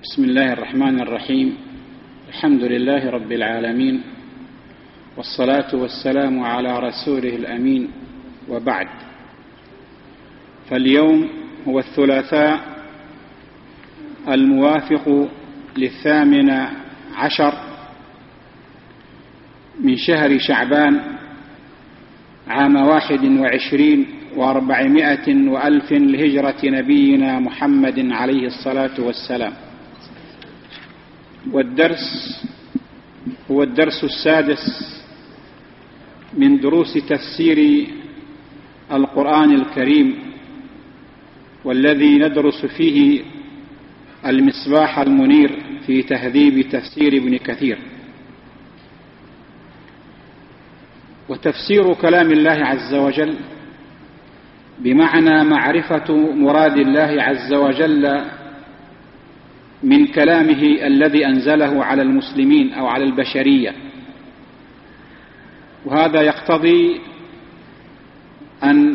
بسم الله الرحمن الرحيم. الحمد لله رب العالمين، والصلاة والسلام على رسوله الأمين، وبعد. فاليوم هو الثلاثاء الموافق 18 من شهر شعبان عام 21 و400 وألف لهجرة نبينا محمد عليه الصلاة والسلام، والدرس هو الدرس السادس من دروس تفسير القرآن الكريم، والذي ندرس فيه المصباح المنير في تهذيب تفسير ابن كثير. وتفسير كلام الله عز وجل بمعنى معرفة مراد الله عز وجل من كلامه الذي أنزله على المسلمين أو على البشرية، وهذا يقتضي أن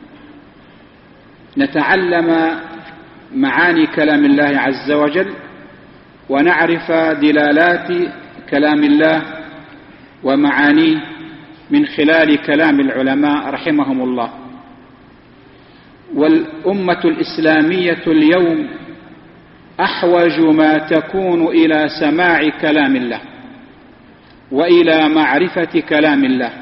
نتعلم معاني كلام الله عز وجل ونعرف دلالات كلام الله ومعانيه من خلال كلام العلماء رحمهم الله. والأمة الإسلامية اليوم أحوج ما تكون إلى سماع كلام الله، وإلى معرفة كلام الله،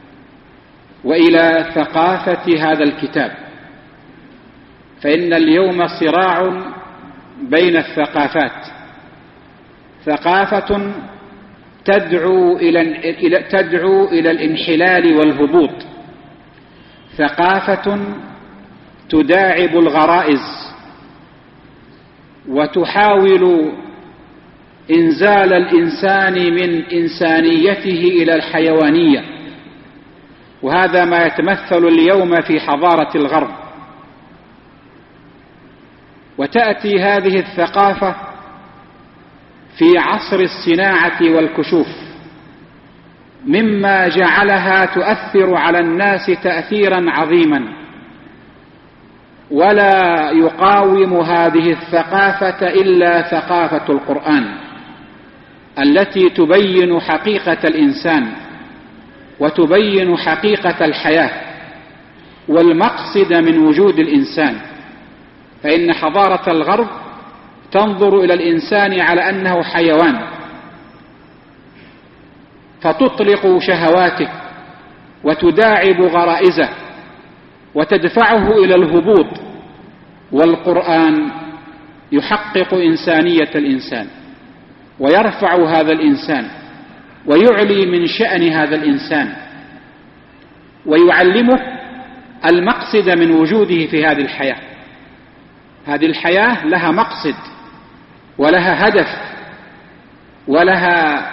وإلى ثقافة هذا الكتاب. فإن اليوم صراع بين الثقافات، ثقافة تدعو إلى الانحلال والهبوط، ثقافة تداعب الغرائز وتحاول إنزال الإنسان من إنسانيته إلى الحيوانية، وهذا ما يتمثل اليوم في حضارة الغرب. وتأتي هذه الثقافة في عصر الصناعة والكشوف، مما جعلها تؤثر على الناس تأثيرا عظيما، ولا يقاوم هذه الثقافة إلا ثقافة القرآن التي تبين حقيقة الإنسان وتبين حقيقة الحياة والمقصد من وجود الإنسان. فإن حضارة الغرب تنظر إلى الإنسان على أنه حيوان، فتطلق شهواته وتداعب غرائزه وتدفعه إلى الهبوط، والقرآن يحقق إنسانية الإنسان ويرفع هذا الإنسان ويعلي من شأن هذا الإنسان ويعلمه المقصد من وجوده في هذه الحياة. هذه الحياة لها مقصد ولها هدف ولها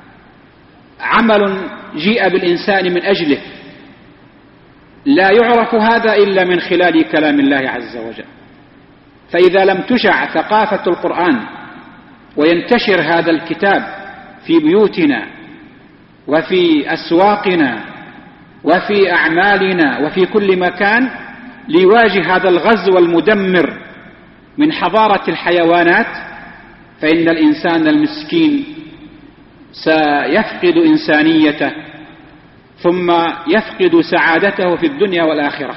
عمل جيء بالإنسان من أجله، لا يعرف هذا إلا من خلال كلام الله عز وجل. فإذا لم تشع ثقافة القرآن وينتشر هذا الكتاب في بيوتنا وفي أسواقنا وفي أعمالنا وفي كل مكان ليواجه هذا الغزو المدمر من حضارة الحيوانات، فإن الإنسان المسكين سيفقد إنسانيته، ثم يفقد سعادته في الدنيا والآخرة.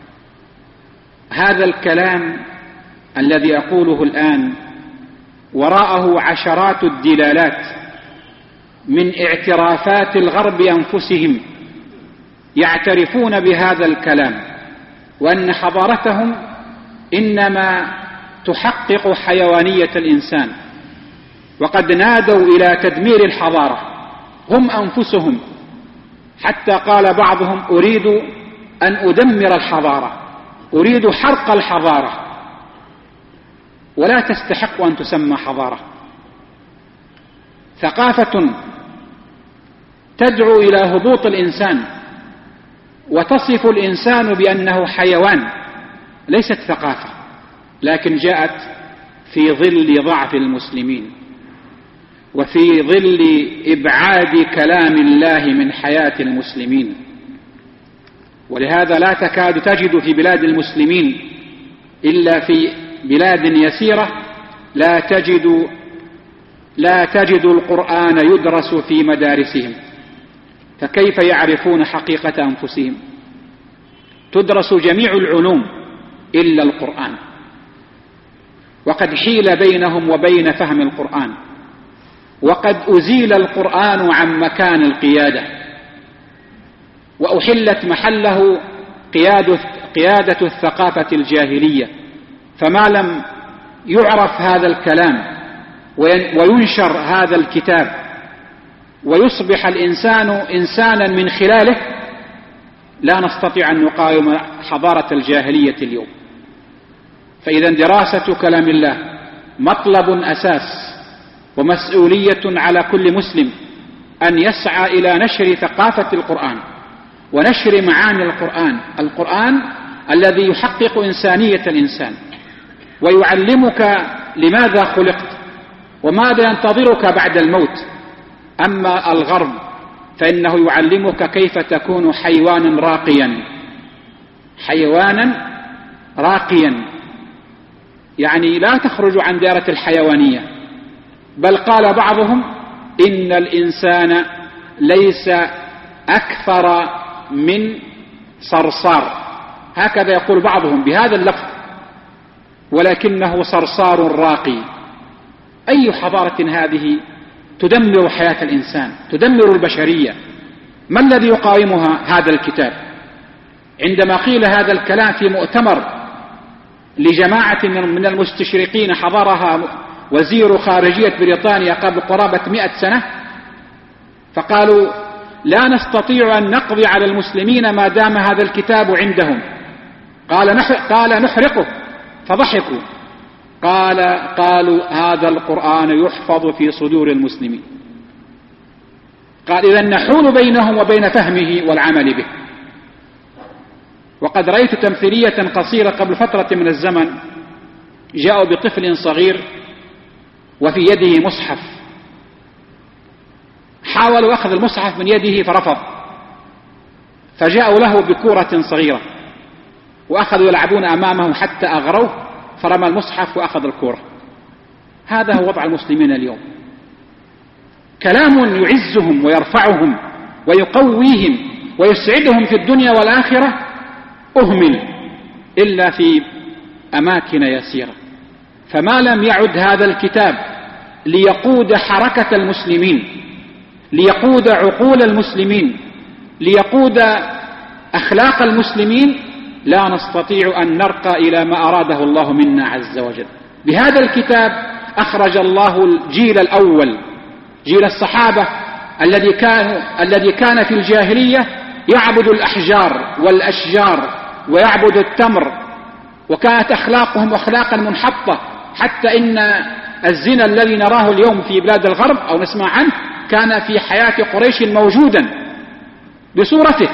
هذا الكلام الذي أقوله الآن وراءه عشرات الدلالات من اعترافات الغرب أنفسهم، يعترفون بهذا الكلام وأن حضارتهم إنما تحقق حيوانية الإنسان، وقد نادوا إلى تدمير الحضارة هم أنفسهم، حتى قال بعضهم: أريد أن أدمر الحضارة، أريد حرق الحضارة، ولا تستحق أن تسمى حضارة. ثقافة تدعو إلى هبوط الإنسان وتصف الإنسان بأنه حيوان، ليست ثقافة، لكن جاءت في ظل ضعف المسلمين وفي ظل إبعاد كلام الله من حياة المسلمين. ولهذا لا تكاد تجد في بلاد المسلمين إلا في بلاد يسيرة لا تجد القرآن يدرس في مدارسهم، فكيف يعرفون حقيقة أنفسهم؟ تدرس جميع العلوم إلا القرآن، وقد حيل بينهم وبين فهم القرآن، وقد أزيل القرآن عن مكان القيادة، وأحلت محله قيادة الثقافة الجاهلية. فما لم يعرف هذا الكلام وينشر هذا الكتاب ويصبح الإنسان إنسانا من خلاله، لا نستطيع أن نقاوم حضارة الجاهلية اليوم. فإذا دراسة كلام الله مطلب أساس ومسؤولية على كل مسلم أن يسعى إلى نشر ثقافة القرآن ونشر معاني القرآن الذي يحقق إنسانية الإنسان ويعلمك لماذا خلقت وماذا ينتظرك بعد الموت. أما الغرب فإنه يعلمك كيف تكون حيوانا راقيا، يعني لا تخرج عن دائرة الحيوانية، بل قال بعضهم إن الإنسان ليس أكثر من صرصار، هكذا يقول بعضهم بهذا اللفظ، ولكنه صرصار راقي. أي حضارة هذه تدمر حياة الإنسان، تدمر البشرية؟ ما الذي يقاومها؟ هذا الكتاب. عندما قيل هذا الكلام في مؤتمر لجماعة من المستشرقين حضرها وزير خارجية بريطانيا قبل قرابة 100 سنة، فقالوا لا نستطيع أن نقضي على المسلمين ما دام هذا الكتاب عندهم. قال نحرقه، فضحكوا. قالوا هذا القرآن يحفظ في صدور المسلمين. قال إذن نحول بينهم وبين فهمه والعمل به. وقد رأيت تمثيلية قصيرة قبل فترة من الزمن، جاءوا بطفل صغير وفي يده مصحف، حاولوا أخذ المصحف من يده فرفض، فجاءوا له بكورة صغيرة وأخذوا يلعبون أمامه حتى أغروه، فرمى المصحف وأخذ الكورة. هذا هو وضع المسلمين اليوم. كلام يعزهم ويرفعهم ويقويهم ويسعدهم في الدنيا والآخرة أهمل إلا في أماكن يسيرة. فما لم يعد هذا الكتاب ليقود حركة المسلمين، ليقود عقول المسلمين، ليقود أخلاق المسلمين، لا نستطيع أن نرقى إلى ما أراده الله منا عز وجل. بهذا الكتاب أخرج الله الجيل الأول، جيل الصحابة الذي كان في الجاهلية يعبد الأحجار والأشجار ويعبد التمر، وكانت أخلاقهم أخلاقا منحطة، حتى إن الزنا الذي نراه اليوم في بلاد الغرب أو نسمع عنه كان في حياة قريش موجودا بصورته.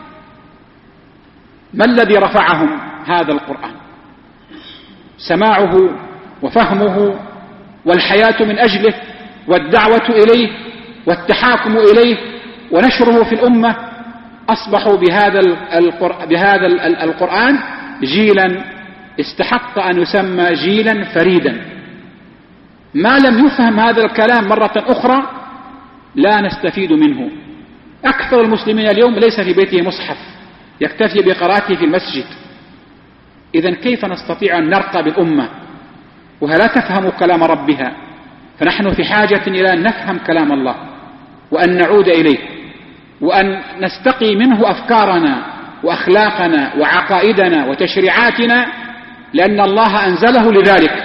ما الذي رفعهم؟ هذا القرآن، سماعه وفهمه والحياة من أجله والدعوة إليه والتحاكم إليه ونشره في الأمة. أصبحوا بهذا القرآن جيلا استحق أن يسمى جيلا فريدا. ما لم يفهم هذا الكلام مرة أخرى لا نستفيد منه. أكثر المسلمين اليوم ليس في بيته مصحف، يكتفي بقراءته في المسجد. إذن كيف نستطيع أن نرقى بالأمة وهي لا تفهم كلام ربها؟ فنحن في حاجة إلى أن نفهم كلام الله وأن نعود إليه وأن نستقي منه أفكارنا وأخلاقنا وعقائدنا وتشريعاتنا، لأن الله أنزله لذلك.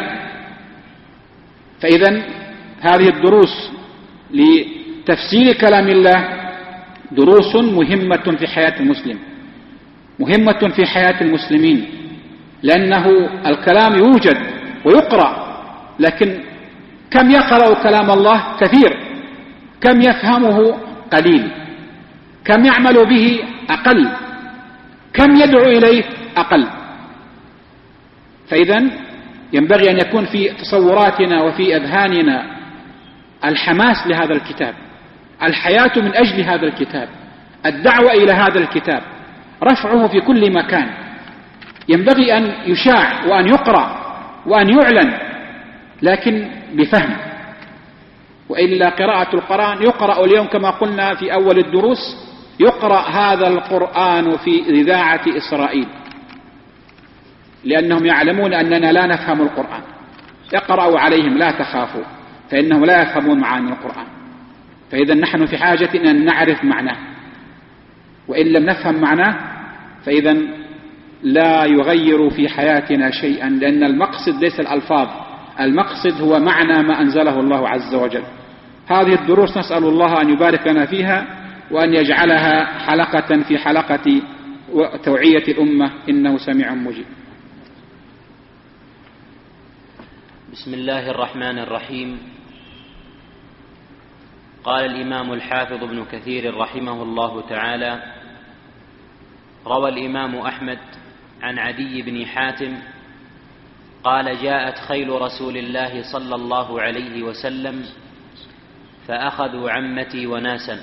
فإذن هذه الدروس لتفسير كلام الله دروس مهمة في حياة المسلم، مهمة في حياة المسلمين، لأنه الكلام يوجد ويقرأ، لكن كم يقرأ كلام الله؟ كثير. كم يفهمه؟ قليل. كم يعمل به؟ أقل. كم يدعو إليه؟ أقل. فإذن ينبغي أن يكون في تصوراتنا وفي أذهاننا الحماس لهذا الكتاب، الحياة من أجل هذا الكتاب، الدعوة إلى هذا الكتاب، رفعه في كل مكان. ينبغي أن يشاع وأن يقرأ وأن يعلن، لكن بفهم. وإلا قراءة القرآن يقرأ اليوم كما قلنا في أول الدروس، يقرأ هذا القرآن في إذاعة إسرائيل، لأنهم يعلمون أننا لا نفهم القرآن. يقرأوا عليهم لا تخافوا، فإنهم لا يفهمون معاني القرآن. فإذا نحن في حاجة أن نعرف معناه، وإن لم نفهم معناه فإذا لا يغير في حياتنا شيئا، لأن المقصد ليس الألفاظ، المقصد هو معنى ما أنزله الله عز وجل. هذه الدروس نسأل الله أن يبارك لنا فيها، وأن يجعلها حلقة في حلقة توعية الأمة، إنه سميع مجيب. بسم الله الرحمن الرحيم. قال الإمام الحافظ ابن كثير رحمه الله تعالى: روى الإمام أحمد عن عدي بن حاتم قال: جاءت خيل رسول الله صلى الله عليه وسلم فأخذوا عمتي وناسا،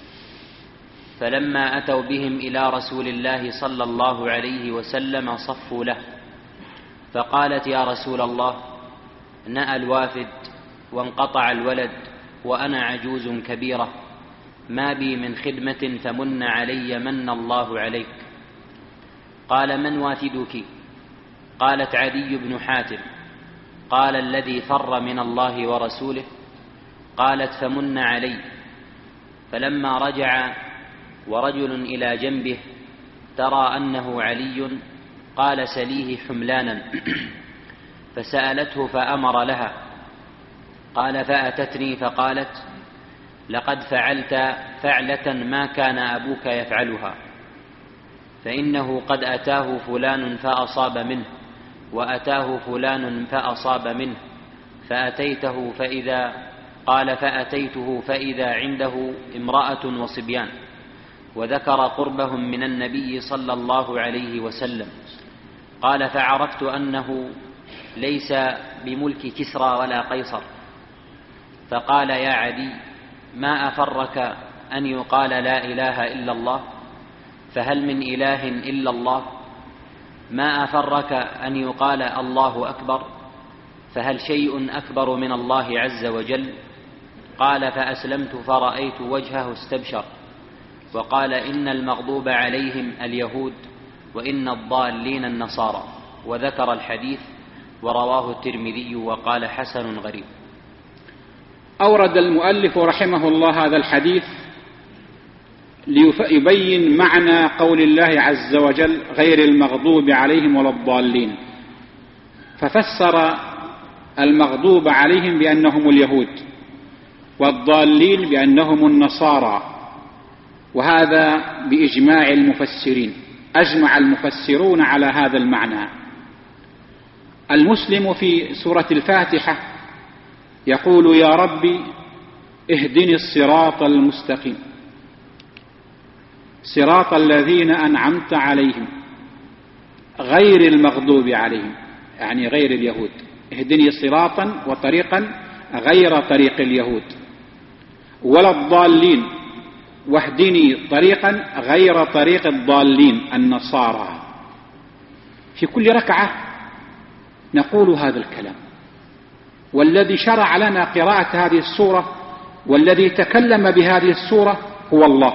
فلما أتوا بهم إلى رسول الله صلى الله عليه وسلم صفوا له، فقالت: يا رسول الله، نأى الوافد وانقطع الولد وأنا عجوز كبيرة، ما بي من خدمة فمن علي من الله عليك. قال: من وافدك؟ قالت: عدي بن حاتم. قال: الذي فر من الله ورسوله. قالت: فمن علي. فلما رجع ورجل إلى جنبه ترى أنه علي، قال: سليه حملانا. فسألته فأمر لها. قال: فأتتني فقالت: لقد فعلت فعلة ما كان أبوك يفعلها، فإنه قد أتاه فلان فأصاب منه، وأتاه فلان فأصاب منه، فأتيته فإذا عنده امرأة وصبيان، وذكر قربهم من النبي صلى الله عليه وسلم. قال: فعرفت أنه ليس بملك كسرى ولا قيصر. فقال: يا عدي، ما أفرك أن يقال لا إله إلا الله؟ فهل من إله إلا الله؟ ما أفرك أن يقال الله أكبر؟ فهل شيء أكبر من الله عز وجل؟ قال: فأسلمت فرأيت وجهه استبشر، وقال: إن المغضوب عليهم اليهود، وإن الضالين النصارى، وذكر الحديث، ورواه الترمذي وقال: حسن غريب. أورد المؤلف رحمه الله هذا الحديث ليبين معنى قول الله عز وجل: غير المغضوب عليهم ولا الضالين. ففسر المغضوب عليهم بأنهم اليهود، والضالين بأنهم النصارى، وهذا بإجماع المفسرين، أجمع المفسرون على هذا المعنى. المسلم في سورة الفاتحة يقول: يا ربي اهدني الصراط المستقيم، صراط الذين أنعمت عليهم غير المغضوب عليهم، يعني غير اليهود. اهدني صراطا وطريقا غير طريق اليهود، ولا الضالين، واهدني طريقا غير طريق الضالين النصارى. في كل ركعة نقول هذا الكلام. والذي شرع لنا قراءة هذه السورة والذي تكلم بهذه السورة هو الله.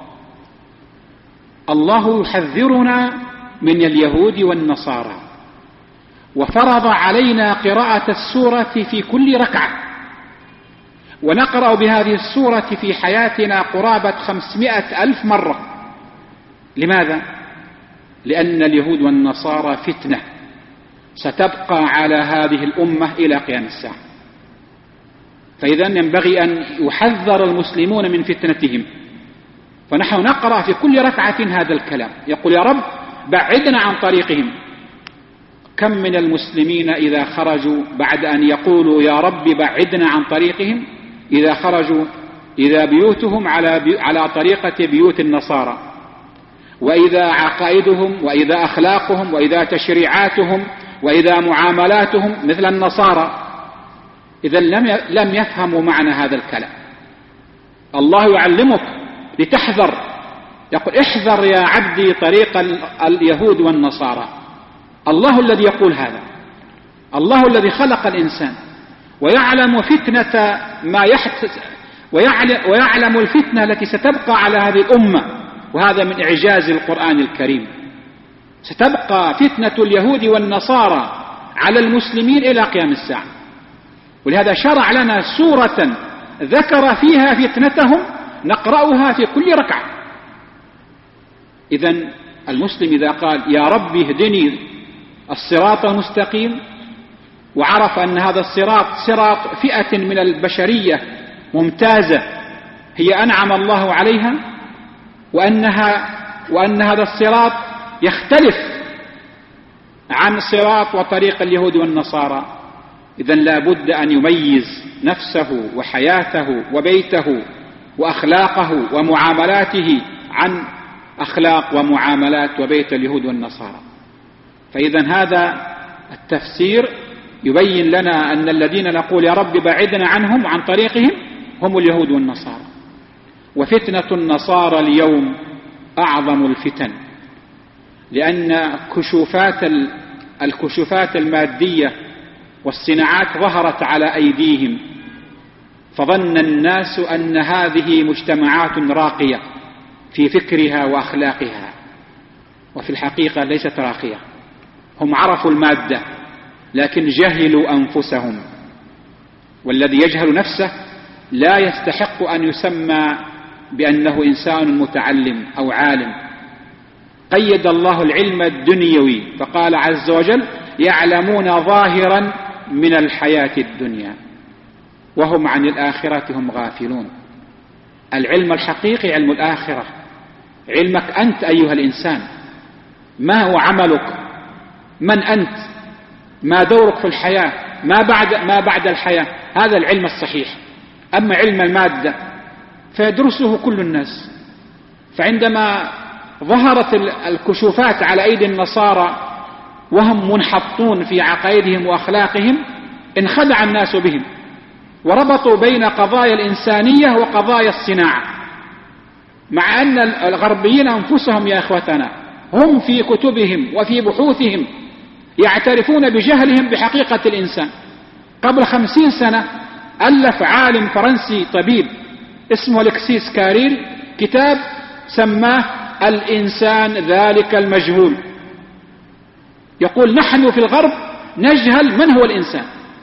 الله يحذرنا من اليهود والنصارى، وفرض علينا قراءة السورة في كل ركعة، ونقرأ بهذه السورة في حياتنا قرابة 500,000 مرة. لماذا؟ لأن اليهود والنصارى فتنة ستبقى على هذه الأمة إلى قيام الساعة، فإذا ينبغي أن يحذر المسلمون من فتنتهم. فنحن نقرأ في كل ركعة هذا الكلام، يقول: يا رب بعدنا عن طريقهم. كم من المسلمين إذا خرجوا بعد أن يقولوا يا رب بعدنا عن طريقهم، إذا خرجوا إذا بيوتهم على طريقة بيوت النصارى، وإذا عقائدهم، وإذا أخلاقهم، وإذا تشريعاتهم، وإذا معاملاتهم مثل النصارى. إذا لم يفهموا معنى هذا الكلام. الله يعلمك لتحذر، يقول: احذر يا عبدي طريق اليهود والنصارى. الله الذي يقول هذا، الله الذي خلق الإنسان، ويعلم فتنة ما يحدث، ويعلم الفتنة التي ستبقى على هذه الأمة، وهذا من إعجاز القرآن الكريم. ستبقى فتنة اليهود والنصارى على المسلمين إلى قيام الساعة، ولهذا شرع لنا سورة ذكر فيها فتنتهم نقرأها في كل ركعة. إذن المسلم إذا قال يا رب اهدني الصراط المستقيم، وعرف أن هذا الصراط صراط فئة من البشرية ممتازة هي أنعم الله عليها، وأن هذا الصراط يختلف عن صراط وطريق اليهود والنصارى، إذن لا بد أن يميز نفسه وحياته وبيته وأخلاقه ومعاملاته عن أخلاق ومعاملات وبيت اليهود والنصارى. فإذن هذا التفسير يبين لنا أن الذين نقول يا رب بعدنا عنهم عن طريقهم هم اليهود والنصارى. وفتنة النصارى اليوم أعظم الفتن، لأن الكشوفات المادية والصناعات ظهرت على أيديهم، فظن الناس أن هذه مجتمعات راقية في فكرها وأخلاقها، وفي الحقيقة ليست راقية. هم عرفوا المادة لكن جهلوا أنفسهم، والذي يجهل نفسه لا يستحق أن يسمى بأنه إنسان متعلم أو عالم. قيد الله العلم الدنيوي فقال عز وجل يعلمون ظاهرا من الحياة الدنيا وهم عن الآخرة هم غافلون. العلم الحقيقي علم الآخرة، علمك أنت أيها الإنسان، ما هو عملك، من أنت، ما دورك في الحياة، ما بعد الحياة، هذا العلم الصحيح. أما علم المادة فيدرسه كل الناس. فعندما ظهرت الكشوفات على أيدي النصارى وهم منحطون في عقائدهم وأخلاقهم انخدع الناس بهم، وربطوا بين قضايا الإنسانية وقضايا الصناعة، مع أن الغربيين أنفسهم يا إخوتنا هم في كتبهم وفي بحوثهم يعترفون بجهلهم بحقيقة الإنسان. قبل 50 سنة ألف عالم فرنسي طبيب اسمه ألكسيس كاريل كتاب سماه الإنسان ذلك المجهول. يقول نحن في الغرب نجهل من هو الإنسان،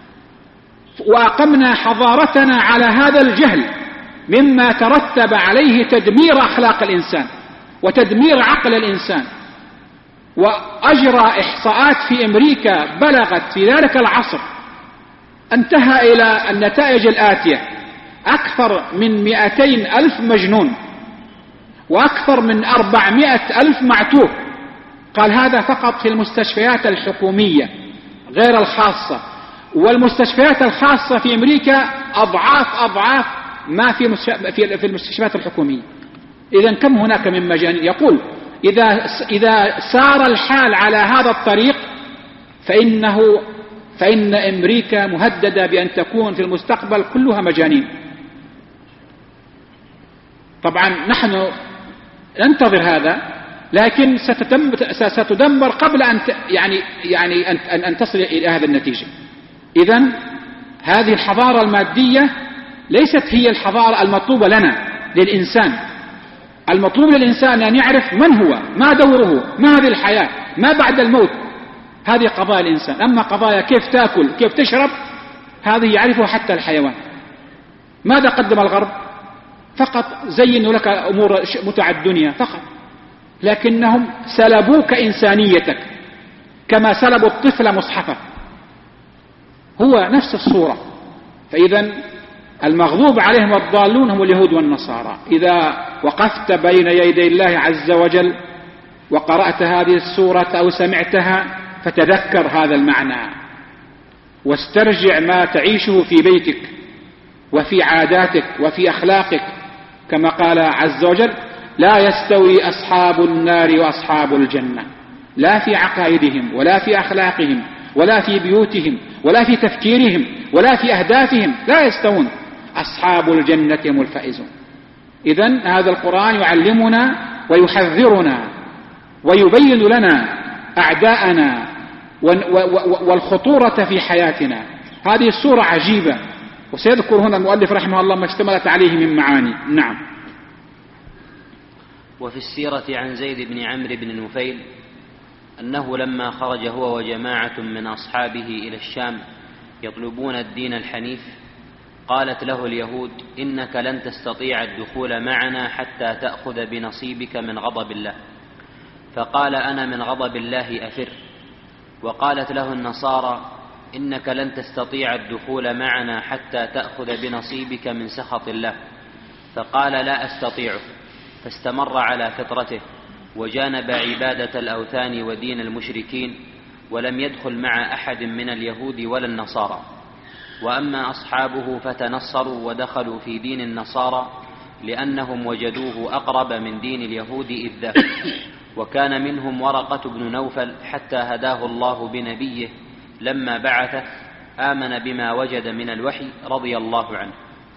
وأقمنا حضارتنا على هذا الجهل، مما ترتب عليه تدمير أخلاق الإنسان وتدمير عقل الإنسان. وأجرى إحصاءات في أمريكا بلغت في ذلك العصر انتهى إلى النتائج الآتية: أكثر من 200,000 مجنون، وأكثر من 400,000 معتوه. قال هذا فقط في المستشفيات الحكومية غير الخاصة، والمستشفيات الخاصة في أمريكا أضعاف ما في المستشفيات الحكومية. إذن كم هناك من مجانين؟ يقول إذا سار الحال على هذا الطريق فإن أمريكا مهددة بأن تكون في المستقبل كلها مجانين. طبعا نحن ننتظر هذا، لكن ستدمر قبل أن تصل إلى هذا النتيجة. إذن هذه الحضارة المادية ليست هي الحضارة المطلوبة لنا للإنسان. المطلوب للإنسان أن يعرف من هو، ما دوره، ما هذه الحياة، ما بعد الموت. هذه قضايا الإنسان. أما قضايا كيف تأكل، كيف تشرب، هذه يعرفها حتى الحيوان. ماذا قدم الغرب؟ فقط زينوا لك أمور متع الدنيا فقط، لكنهم سلبوك إنسانيتك كما سلبوا الطفل مصحفه. هو نفس الصورة. فإذا المغضوب عليهم والضالون هم اليهود والنصارى. إذا وقفت بين يدي الله عز وجل وقرأت هذه السورة أو سمعتها فتذكر هذا المعنى، واسترجع ما تعيشه في بيتك وفي عاداتك وفي أخلاقك، كما قال عز وجل: لا يستوي أصحاب النار وأصحاب الجنة، لا في عقائدهم ولا في أخلاقهم ولا في بيوتهم ولا في تفكيرهم ولا في أهدافهم، لا يستوون. أصحاب الجنة هم الفائزون. إذن هذا القرآن يعلمنا ويحذرنا ويبين لنا أعداءنا والخطورة في حياتنا، هذه السورة عجيبة، وسيذكر هنا المؤلف رحمه الله ما اشتملت عليه من معاني. نعم. وفي السيرة عن زيد بن عمرو بن نفيل أنه لما خرج هو وجماعة من أصحابه إلى الشام يطلبون الدين الحنيف، قالت له اليهود: إنك لن تستطيع الدخول معنا حتى تأخذ بنصيبك من غضب الله. فقال: أنا من غضب الله أفر. وقالت له النصارى: إنك لن تستطيع الدخول معنا حتى تأخذ بنصيبك من سخط الله. فقال: لا أستطيع. فاستمر على فطرته وجانب عبادة الأوثان ودين المشركين، ولم يدخل مع أحد من اليهود ولا النصارى. وأما أصحابه فتنصروا ودخلوا في دين النصارى لأنهم وجدوه أقرب من دين اليهود إذ ذاك. وكان منهم ورقة بن نوفل حتى هداه الله بنبيه لما بعثه، آمن بما وجد من الوحي رضي الله عنه.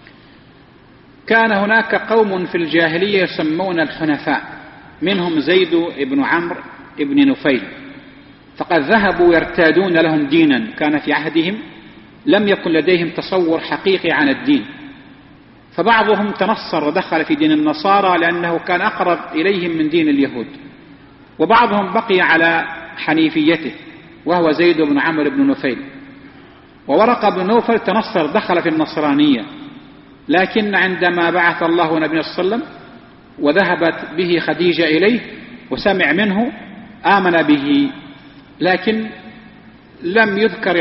كان هناك قوم في الجاهلية يسمون الحنفاء، منهم زيد بن عمرو بن نفيل، فقد ذهبوا يرتادون لهم دينا كان في عهدهم، لم يكن لديهم تصور حقيقي عن الدين، فبعضهم تنصر ودخل في دين النصارى لأنه كان أقرب إليهم من دين اليهود، وبعضهم بقي على حنيفيته وهو زيد بن عمرو بن نفيل. وورقة بن نوفل تنصر دخل في النصرانية، لكن عندما بعث الله نبينا صلى الله عليه وسلم وذهبت به خديجة إليه وسمع منه آمن به، لكن لم يذكر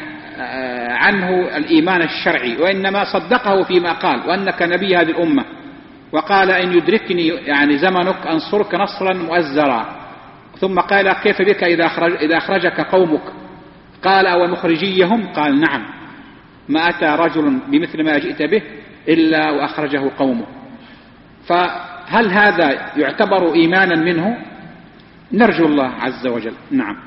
عنه الإيمان الشرعي، وإنما صدقه فيما قال وأنك نبي هذه الأمة، وقال: إن يدركني زمنك أنصرك نصرا مؤزرا. ثم قال: كيف بك إذا أخرجك قومك؟ قال: أو مخرجيهم؟ قال: نعم، ما أتى رجل بمثل ما جئت به إلا وأخرجه قومه. فهل هذا يعتبر إيمانا منه؟ نرجو الله عز وجل. نعم.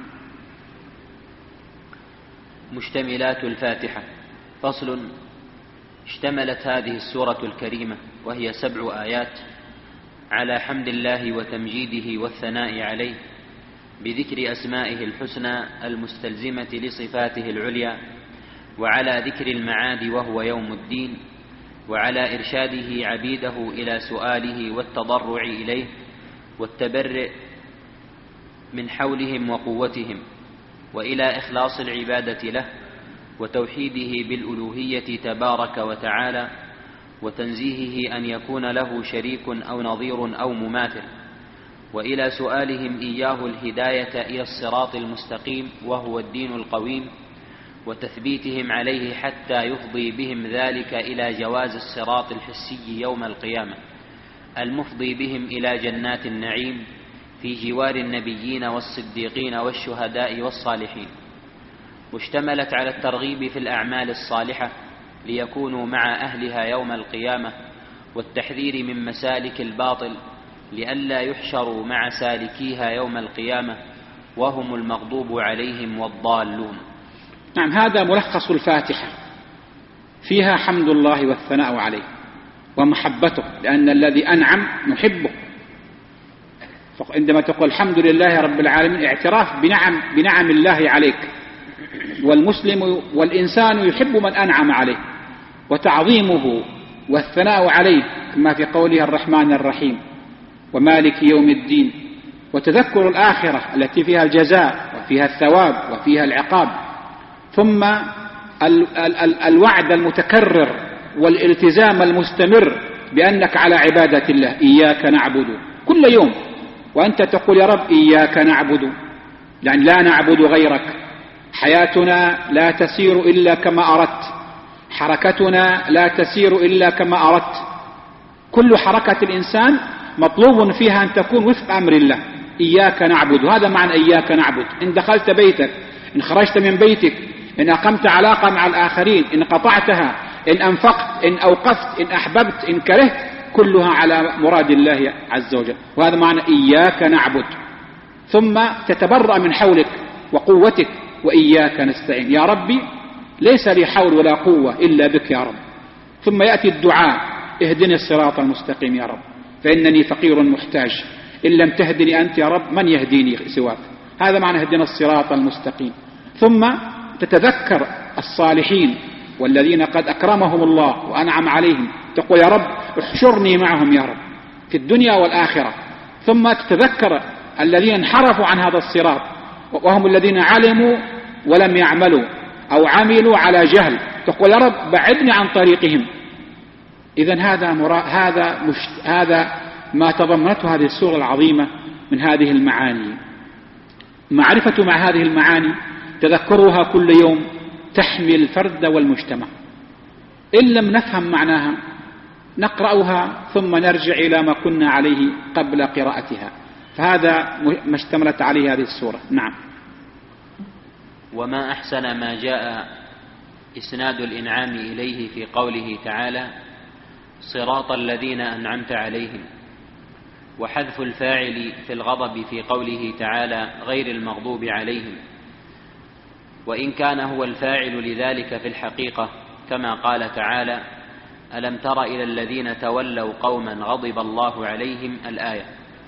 مشتملات الفاتحة. فصل. اشتملت هذه السورة الكريمة وهي 7 آيات على حمد الله وتمجيده والثناء عليه بذكر أسمائه الحسنى المستلزمة لصفاته العليا، وعلى ذكر المعاد وهو يوم الدين، وعلى إرشاده عبيده إلى سؤاله والتضرع إليه والتبرئ من حولهم وقوتهم، وإلى إخلاص العبادة له وتوحيده بالألوهية تبارك وتعالى، وتنزيهه أن يكون له شريك أو نظير أو مماثل، وإلى سؤالهم إياه الهداية إلى الصراط المستقيم وهو الدين القويم، وتثبيتهم عليه حتى يفضي بهم ذلك إلى جواز الصراط الحسي يوم القيامة المفضي بهم إلى جنات النعيم في جوار النبيين والصديقين والشهداء والصالحين. واشتملت على الترغيب في الأعمال الصالحة ليكونوا مع أهلها يوم القيامة، والتحذير من مسالك الباطل لئلا يحشروا مع سالكيها يوم القيامة وهم المغضوب عليهم والضالون. نعم، هذا ملخص الفاتحة، فيها حمد الله والثناء عليه ومحبته، لأن الذي أنعم نحبه. عندما تقول الحمد لله رب العالمين اعتراف بنعم الله عليك، والمسلم والإنسان يحب من أنعم عليه، وتعظيمه والثناء عليه كما في قوله الرحمن الرحيم ومالك يوم الدين، وتذكر الآخرة التي فيها الجزاء وفيها الثواب وفيها العقاب، ثم الوعد المتكرر والالتزام المستمر بأنك على عبادة الله، إياك نعبد كل يوم، وأنت تقول يا رب إياك نعبد، يعني لا نعبد غيرك، حياتنا لا تسير إلا كما أردت، حركتنا لا تسير إلا كما أردت، كل حركة الإنسان مطلوب فيها أن تكون وفق أمر الله، إياك نعبد. هذا معنى إياك نعبد. إن دخلت بيتك، إن خرجت من بيتك، إن أقمت علاقة مع الآخرين، إن قطعتها، إن أنفقت، إن أوقفت، إن أحببت، إن كرهت، كلها على مراد الله عز وجل، وهذا معنى إياك نعبد. ثم تتبرأ من حولك وقوتك، وإياك نستعين، يا ربي ليس لي حول ولا قوة إلا بك يا رب. ثم يأتي الدعاء اهدني الصراط المستقيم يا رب فإنني فقير محتاج، إن لم تهدني أنت يا رب من يهديني سواك. هذا معنى اهدنا الصراط المستقيم. ثم تتذكر الصالحين والذين قد أكرمهم الله وأنعم عليهم، تقول يا رب احشرني معهم يا رب في الدنيا والآخرة. ثم تتذكر الذين انحرفوا عن هذا الصراط وهم الذين علموا ولم يعملوا أو عملوا على جهل، تقول يا رب بعدني عن طريقهم. إذن هذا ما تضمنته هذه السورة العظيمة من هذه المعاني. معرفة مع هذه المعاني تذكرها كل يوم تحمي الفرد والمجتمع. إن لم نفهم معناها نقرأها ثم نرجع إلى ما كنا عليه قبل قراءتها، فهذا ما اشتملت عليه هذه السورة. نعم. وما أحسن ما جاء إسناد الإنعام إليه في قوله تعالى صراط الذين أنعمت عليهم، وحذف الفاعل في الغضب في قوله تعالى غير المغضوب عليهم، وإن كان هو الفاعل لذلك في الحقيقة كما قال تعالى ألم تر إلى الذين تولوا قوما غضب الله عليهم الآية.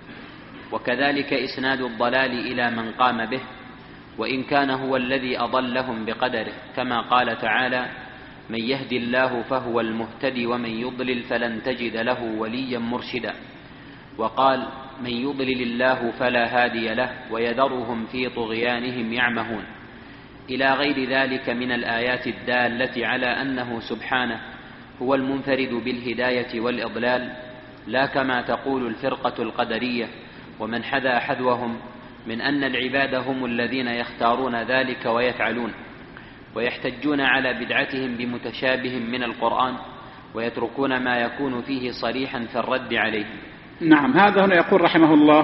وكذلك إسناد الضلال إلى من قام به، وإن كان هو الذي أضلهم بقدره كما قال تعالى من يهدي الله فهو المهتدي ومن يضلل فلن تجد له وليا مرشدا. وقال من يضلل الله فلا هادي له ويذرهم في طغيانهم يعمهون، إلى غير ذلك من الآيات الدالة على أنه سبحانه هو المنفرد بالهداية والإضلال، لا كما تقول الفرقة القدرية ومن حذا حذوهم من أن العباد هم الذين يختارون ذلك ويفعلون، ويحتجون على بدعتهم بمتشابه من القرآن ويتركون ما يكون فيه صريحا في الرد عليهم. نعم. هذا هنا يقول رحمه الله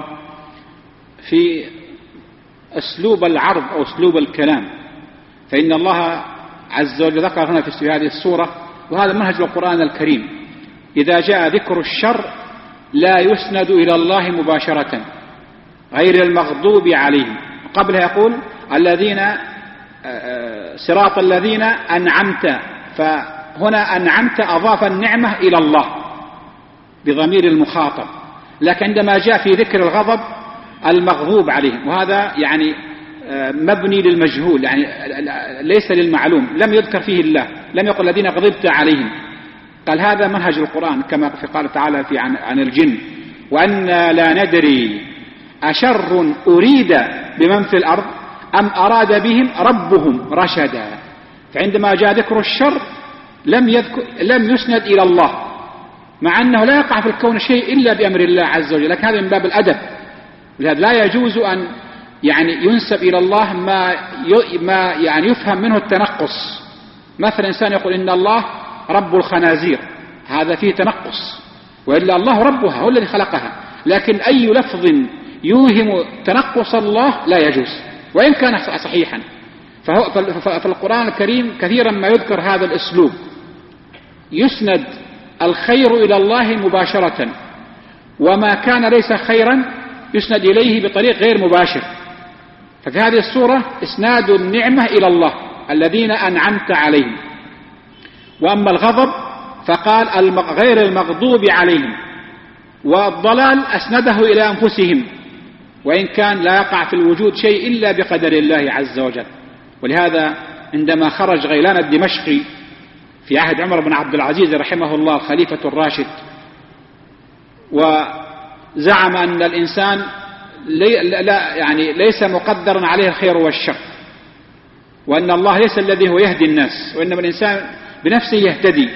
في أسلوب العرض أو أسلوب الكلام، فإن الله عز وجل ذكر هنا في هذه السورة، وهذا منهج القرآن الكريم، إذا جاء ذكر الشر لا يسند إلى الله مباشرة غير المغضوب عليهم. قبلها يقول الذين صراط الذين أنعمت، فهنا أنعمت أضاف النعمة إلى الله بضمير المخاطب، لكن عندما جاء في ذكر الغضب المغضوب عليهم، وهذا يعني مبني للمجهول، يعني ليس للمعلوم، لم يذكر فيه الله، لم يقل الذين غضبت عليهم. قال هذا منهج القرآن كما قال تعالى عن الجن وأنا لا ندري أشر أريد بمن في الأرض أم أراد بهم ربهم رشدا. فعندما جاء ذكر الشر لم يسند إلى الله، مع أنه لا يقع في الكون شيء إلا بأمر الله عز وجل، لكن هذا من باب الأدب، ولهذا لا يجوز أن يعني ينسب إلى الله ما يعني يفهم منه التنقص. مثلا إنسان يقول إن الله رب الخنازير، هذا فيه تنقص، وإلا الله ربها هو الذي خلقها، لكن أي لفظ يوهم تنقص الله لا يجوز وإن كان صحيحا. فالقرآن الكريم كثيرا ما يذكر هذا الأسلوب، يسند الخير إلى الله مباشرة، وما كان ليس خيرا يسند إليه بطريق غير مباشر. ففي هذه السورة إسناد النعمة إلى الله الذين أنعمت عليهم. وأما الغضب فقال غير المغضوب عليهم، والضلال أسنده إلى أنفسهم، وإن كان لا يقع في الوجود شيء إلا بقدر الله عز وجل. ولهذا عندما خرج غيلان الدمشقي في عهد عمر بن عبد العزيز رحمه الله الخليفة الراشد، وزعم أن الإنسان ليس مقدرا عليه الخير والشر، وأن الله ليس الذي هو يهدي الناس، وإنما الإنسان بنفسه يهتدي.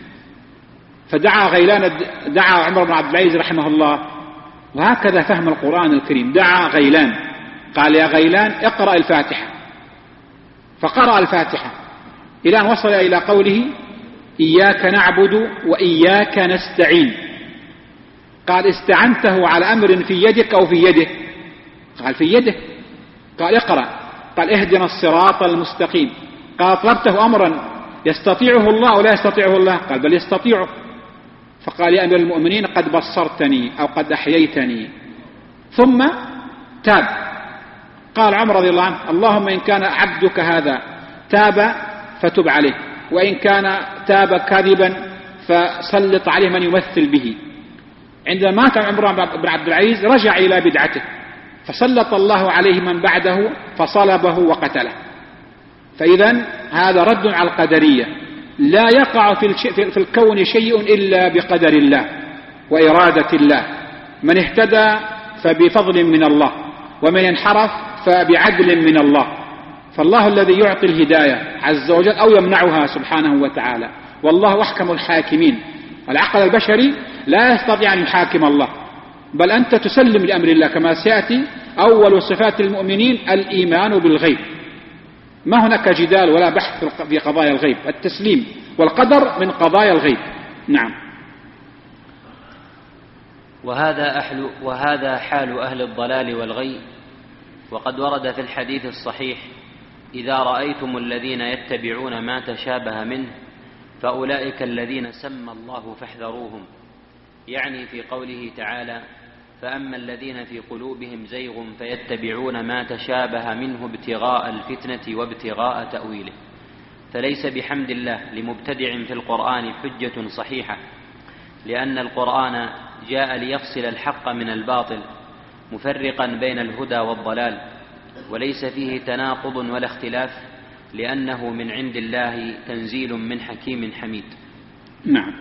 دعا عمر بن عبد العزيز رحمه الله، وهكذا فهم القرآن الكريم، دعا غيلان قال يا غيلان اقرأ الفاتحة، فقرأ الفاتحة إلى أن وصل إلى قوله إياك نعبد وإياك نستعين. قال استعنته على أمر في يدك أو في يده؟ قال في يده. قال اقرأ. قال اهدنا الصراط المستقيم. قال طلبته أمرا يستطيعه الله ولا يستطيعه الله؟ قال بل يستطيعه. فقال يا أمير المؤمنين قد بصرتني أو قد أحييتني. ثم تاب. قال عمر رضي الله عنه اللهم إن كان عبدك هذا تاب فتب عليه، وإن كان تاب كاذبا فسلط عليه من يمثل به. عندما مات عمر بن عبد العزيز رجع إلى بدعته، فسلط الله عليه من بعده فصلبه وقتله. فإذا هذا رد على القدرية. لا يقع في الكون شيء إلا بقدر الله وإرادة الله. من اهتدى فبفضل من الله، ومن انحرف فبعدل من الله. فالله الذي يعطي الهداية عز وجل أو يمنعها سبحانه وتعالى، والله أحكم الحاكمين. العقل البشري لا يستطيع أن يحاكم الله، بل أنت تسلم لأمر الله كما سيأتي. أول صفات المؤمنين الإيمان بالغيب، ما هناك جدال ولا بحث في قضايا الغيب، التسليم والقدر من قضايا الغيب. نعم. وهذا حال أهل الضلال والغي. وقد ورد في الحديث الصحيح: إذا رأيتم الذين يتبعون ما تشابه منه فأولئك الذين سمى الله فاحذروهم، يعني في قوله تعالى: فأما الذين في قلوبهم زيغ فيتبعون ما تشابه منه ابتغاء الفتنة وابتغاء تأويله. فليس بحمد الله لمبتدع في القرآن حجة صحيحة، لأن القرآن جاء ليفصل الحق من الباطل، مفرقا بين الهدى والضلال، وليس فيه تناقض ولا اختلاف، لأنه من عند الله تنزيل من حكيم حميد. نعم.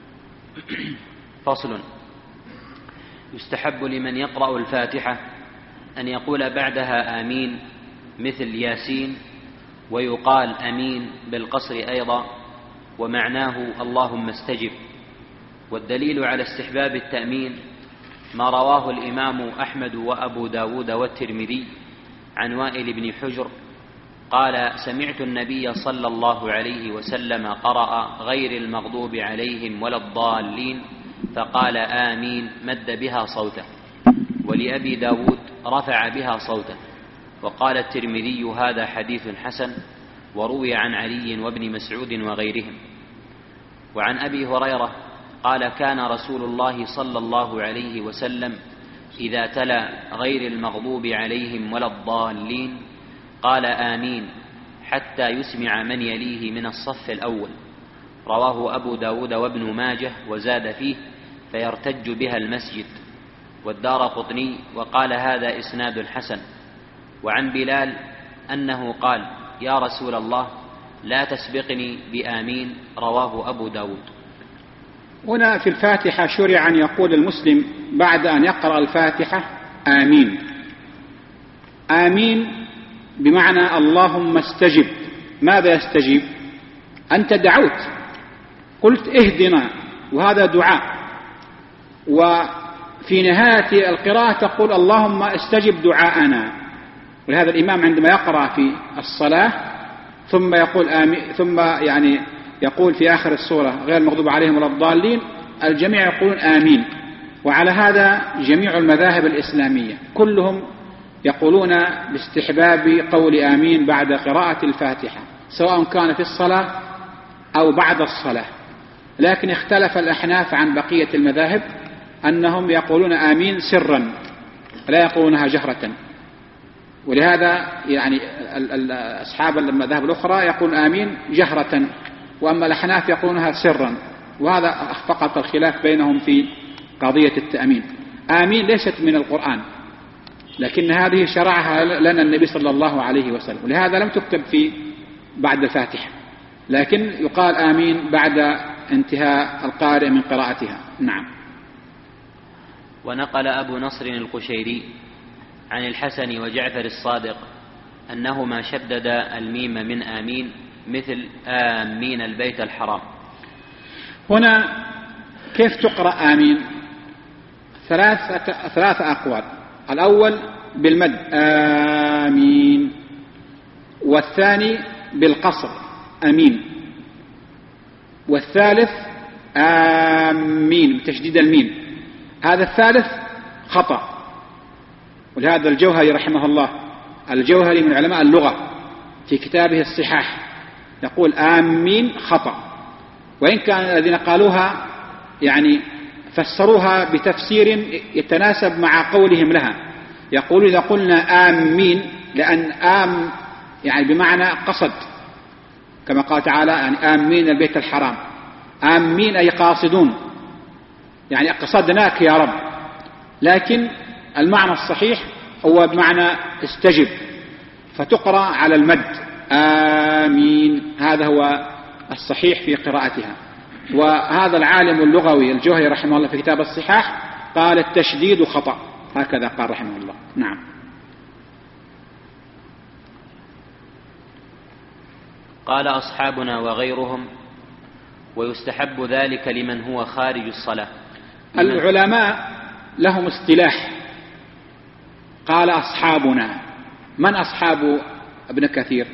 فصل: يستحب لمن يقرأ الفاتحة أن يقول بعدها آمين مثل ياسين، ويقال آمين بالقصر أيضا، ومعناه اللهم استجب. والدليل على استحباب التأمين ما رواه الإمام أحمد وأبو داود والترمذي عن وائل بن حجر قال: سمعت النبي صلى الله عليه وسلم قرأ غير المغضوب عليهم ولا الضالين فقال آمين مد بها صوته. ولأبي داود رفع بها صوته. وقال الترمذي: هذا حديث حسن. وروي عن علي وابن مسعود وغيرهم. وعن أبي هريرة قال: كان رسول الله صلى الله عليه وسلم إذا تلا غير المغضوب عليهم ولا الضالين قال آمين حتى يسمع من يليه من الصف الأول. رواه أبو داود وابن ماجه، وزاد فيه: فيرتج بها المسجد. والدارقطني وقال: هذا إسناد حسن. وعن بلال أنه قال: يا رسول الله لا تسبقني بآمين. رواه أبو داود. هنا في الفاتحة شرع أن يقول المسلم بعد أن يقرأ الفاتحة آمين. آمين بمعنى اللهم استجب. ماذا يستجيب؟ أنت دعوت، قلت اهدنا، وهذا دعاء. وفي نهاية القراءة تقول اللهم استجب دعاءنا. ولهذا الإمام عندما يقرأ في الصلاة ثم يقول آمين، ثم يعني يقول في آخر السورة غير المغضوب عليهم ولا الضالين، الجميع يقولون آمين. وعلى هذا جميع المذاهب الإسلامية كلهم يقولون باستحباب قول آمين بعد قراءة الفاتحة، سواء كان في الصلاة أو بعد الصلاة. لكن اختلف الأحناف عن بقية المذاهب أنهم يقولون آمين سرا، لا يقولونها جهرة. ولهذا يعني أصحاب المذاهب الأخرى يقول آمين جهرة، وأما الأحناف يقولونها سرا. وهذا فقط الخلاف بينهم في قضية التأمين. آمين ليست من القرآن، لكن هذه شرعها لنا النبي صلى الله عليه وسلم، ولهذا لم تكتب في بعد الفاتحة، لكن يقال آمين بعد انتهاء القارئ من قراءتها. نعم. ونقل أبو نصر القشيري عن الحسن وجعفر الصادق أنهما شدد الميم من آمين مثل آمين البيت الحرام. هنا كيف تقرأ آمين؟ ثلاثة أقوال. الأول بالمد آمين، والثاني بالقصر أمين، والثالث آمين بتشديد الميم. هذا الثالث خطأ. ولهذا الجوهري رحمه الله، الجوهري من علماء اللغة، في كتابه الصحاح يقول آمين خطأ. وإن كان الذين قالوها يعني فسروها بتفسير يتناسب مع قولهم لها. يقول إذا قلنا آمين لأن آم يعني بمعنى قصد، كما قال تعالى يعني آمين البيت الحرام. آمين أي قاصدون، يعني قصدناك يا رب. لكن المعنى الصحيح هو بمعنى استجب، فتقرأ على المد آمين، هذا هو الصحيح في قراءتها. وهذا العالم اللغوي الجوهري رحمه الله في كتاب الصحاح قال التشديد خطأ، هكذا قال رحمه الله. نعم. قال أصحابنا وغيرهم: ويستحب ذلك لمن هو خارج الصلاة. العلماء لهم اصطلاح، قال أصحابنا. من أصحاب ابن كثير؟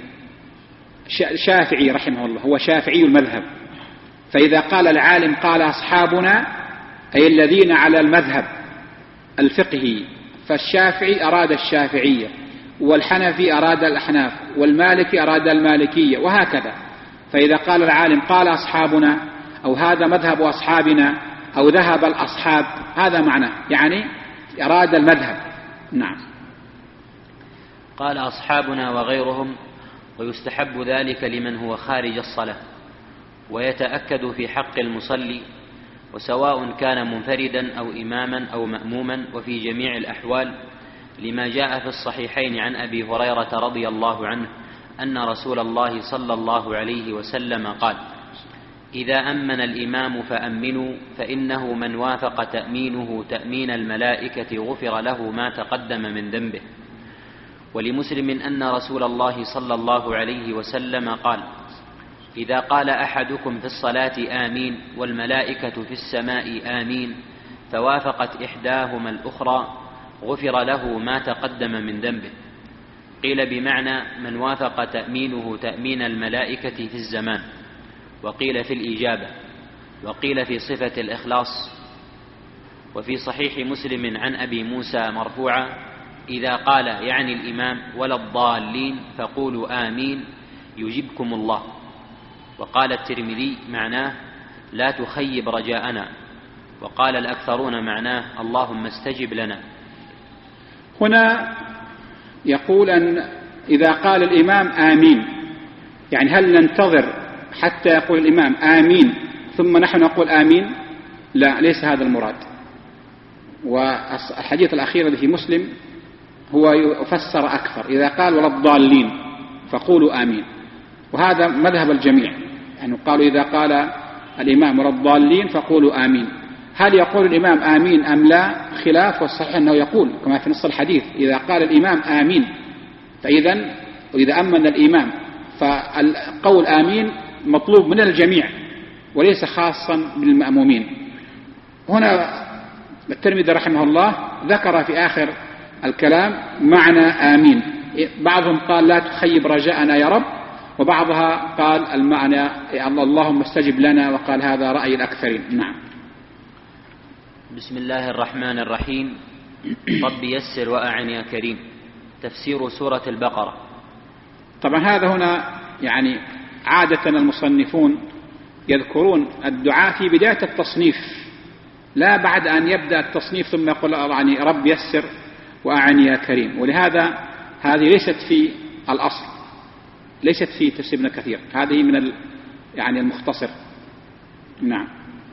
شافعي رحمه الله، هو شافعي المذهب، فإذا قال العالم قال أصحابنا أي الذين على المذهب الفقهي، فالشافعي أراد الشافعية، والحنفي أراد الأحناف، والمالكي أراد المالكية، وهكذا. فإذا قال العالم قال أصحابنا أو هذا مذهب أصحابنا أو ذهب الأصحاب، هذا معناه، يعني أراد المذهب. نعم. قال أصحابنا وغيرهم: ويستحب ذلك لمن هو خارج الصلاة، ويتأكد في حق المصلي، وسواء كان منفردا أو إماما أو مأموما، وفي جميع الأحوال، لما جاء في الصحيحين عن أبي هريرة رضي الله عنه أن رسول الله صلى الله عليه وسلم قال: إذا أمن الإمام فأمنوا، فإنه من وافق تأمينه تأمين الملائكة غفر له ما تقدم من ذنبه. ولمسلم أن رسول الله صلى الله عليه وسلم قال: إذا قال أحدكم في الصلاة آمين والملائكة في السماء آمين، فوافقت إحداهما الأخرى غفر له ما تقدم من ذنبه. قيل بمعنى من وافق تأمينه تأمين الملائكة في الزمان، وقيل في الإجابة، وقيل في صفة الإخلاص. وفي صحيح مسلم عن أبي موسى مرفوعا: إذا قال يعني الإمام ولا الضالين فقولوا آمين يجبكم الله. وقال الترمذي معناه لا تخيب رجاءنا، وقال الأكثرون معناه اللهم استجب لنا. هنا يقول أن إذا قال الإمام آمين، يعني هل ننتظر حتى يقول الإمام آمين ثم نحن نقول آمين؟ لا، ليس هذا المراد. والحديث الأخير الذي في مسلم هو يفسر أكثر، إذا قال ولا الضالين فقولوا آمين، وهذا مذهب الجميع، يعني قالوا إذا قال الإمام ولا الضالين فقولوا آمين. هل يقول الإمام آمين أم لا؟ خلاف، والصحيح أنه يقول كما في نص الحديث إذا قال الإمام آمين. فإذا وإذا أمن الإمام فالقول آمين مطلوب من الجميع وليس خاصا بالمأمومين. هنا الترمذي رحمه الله ذكر في آخر الكلام معنى آمين، بعضهم قال لا تخيب رجاءنا يا رب، وبعضها قال المعنى اللهم استجب لنا، وقال هذا رأي الأكثرين. نعم. بسم الله الرحمن الرحيم. رب يسر وأعن يا كريم. تفسير سورة البقرة. طبعا هذا هنا يعني عادة المصنفون يذكرون الدعاء في بداية التصنيف، لا بعد أن يبدأ التصنيف ثم يقول يعني رب يسر وأعن يا كريم. ولهذا هذه ليست في الأصل، ليست في تفسير ابن كثير، هذه من يعني المختصر. نعم.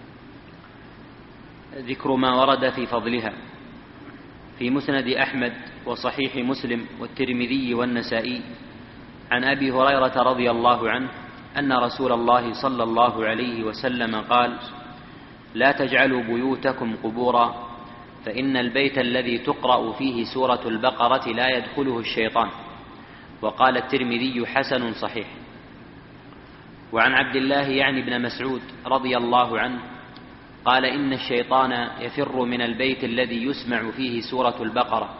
ذكر ما ورد في فضلها في مسند أحمد وصحيح مسلم والترمذي والنسائي عن أبي هريرة رضي الله عنه أن رسول الله صلى الله عليه وسلم قال: لا تجعلوا بيوتكم قبورا، فإن البيت الذي تقرأ فيه سورة البقرة لا يدخله الشيطان. وقال الترمذي حسن صحيح. وعن عبد الله يعني بن مسعود رضي الله عنه قال: إن الشيطان يفر من البيت الذي يسمع فيه سورة البقرة.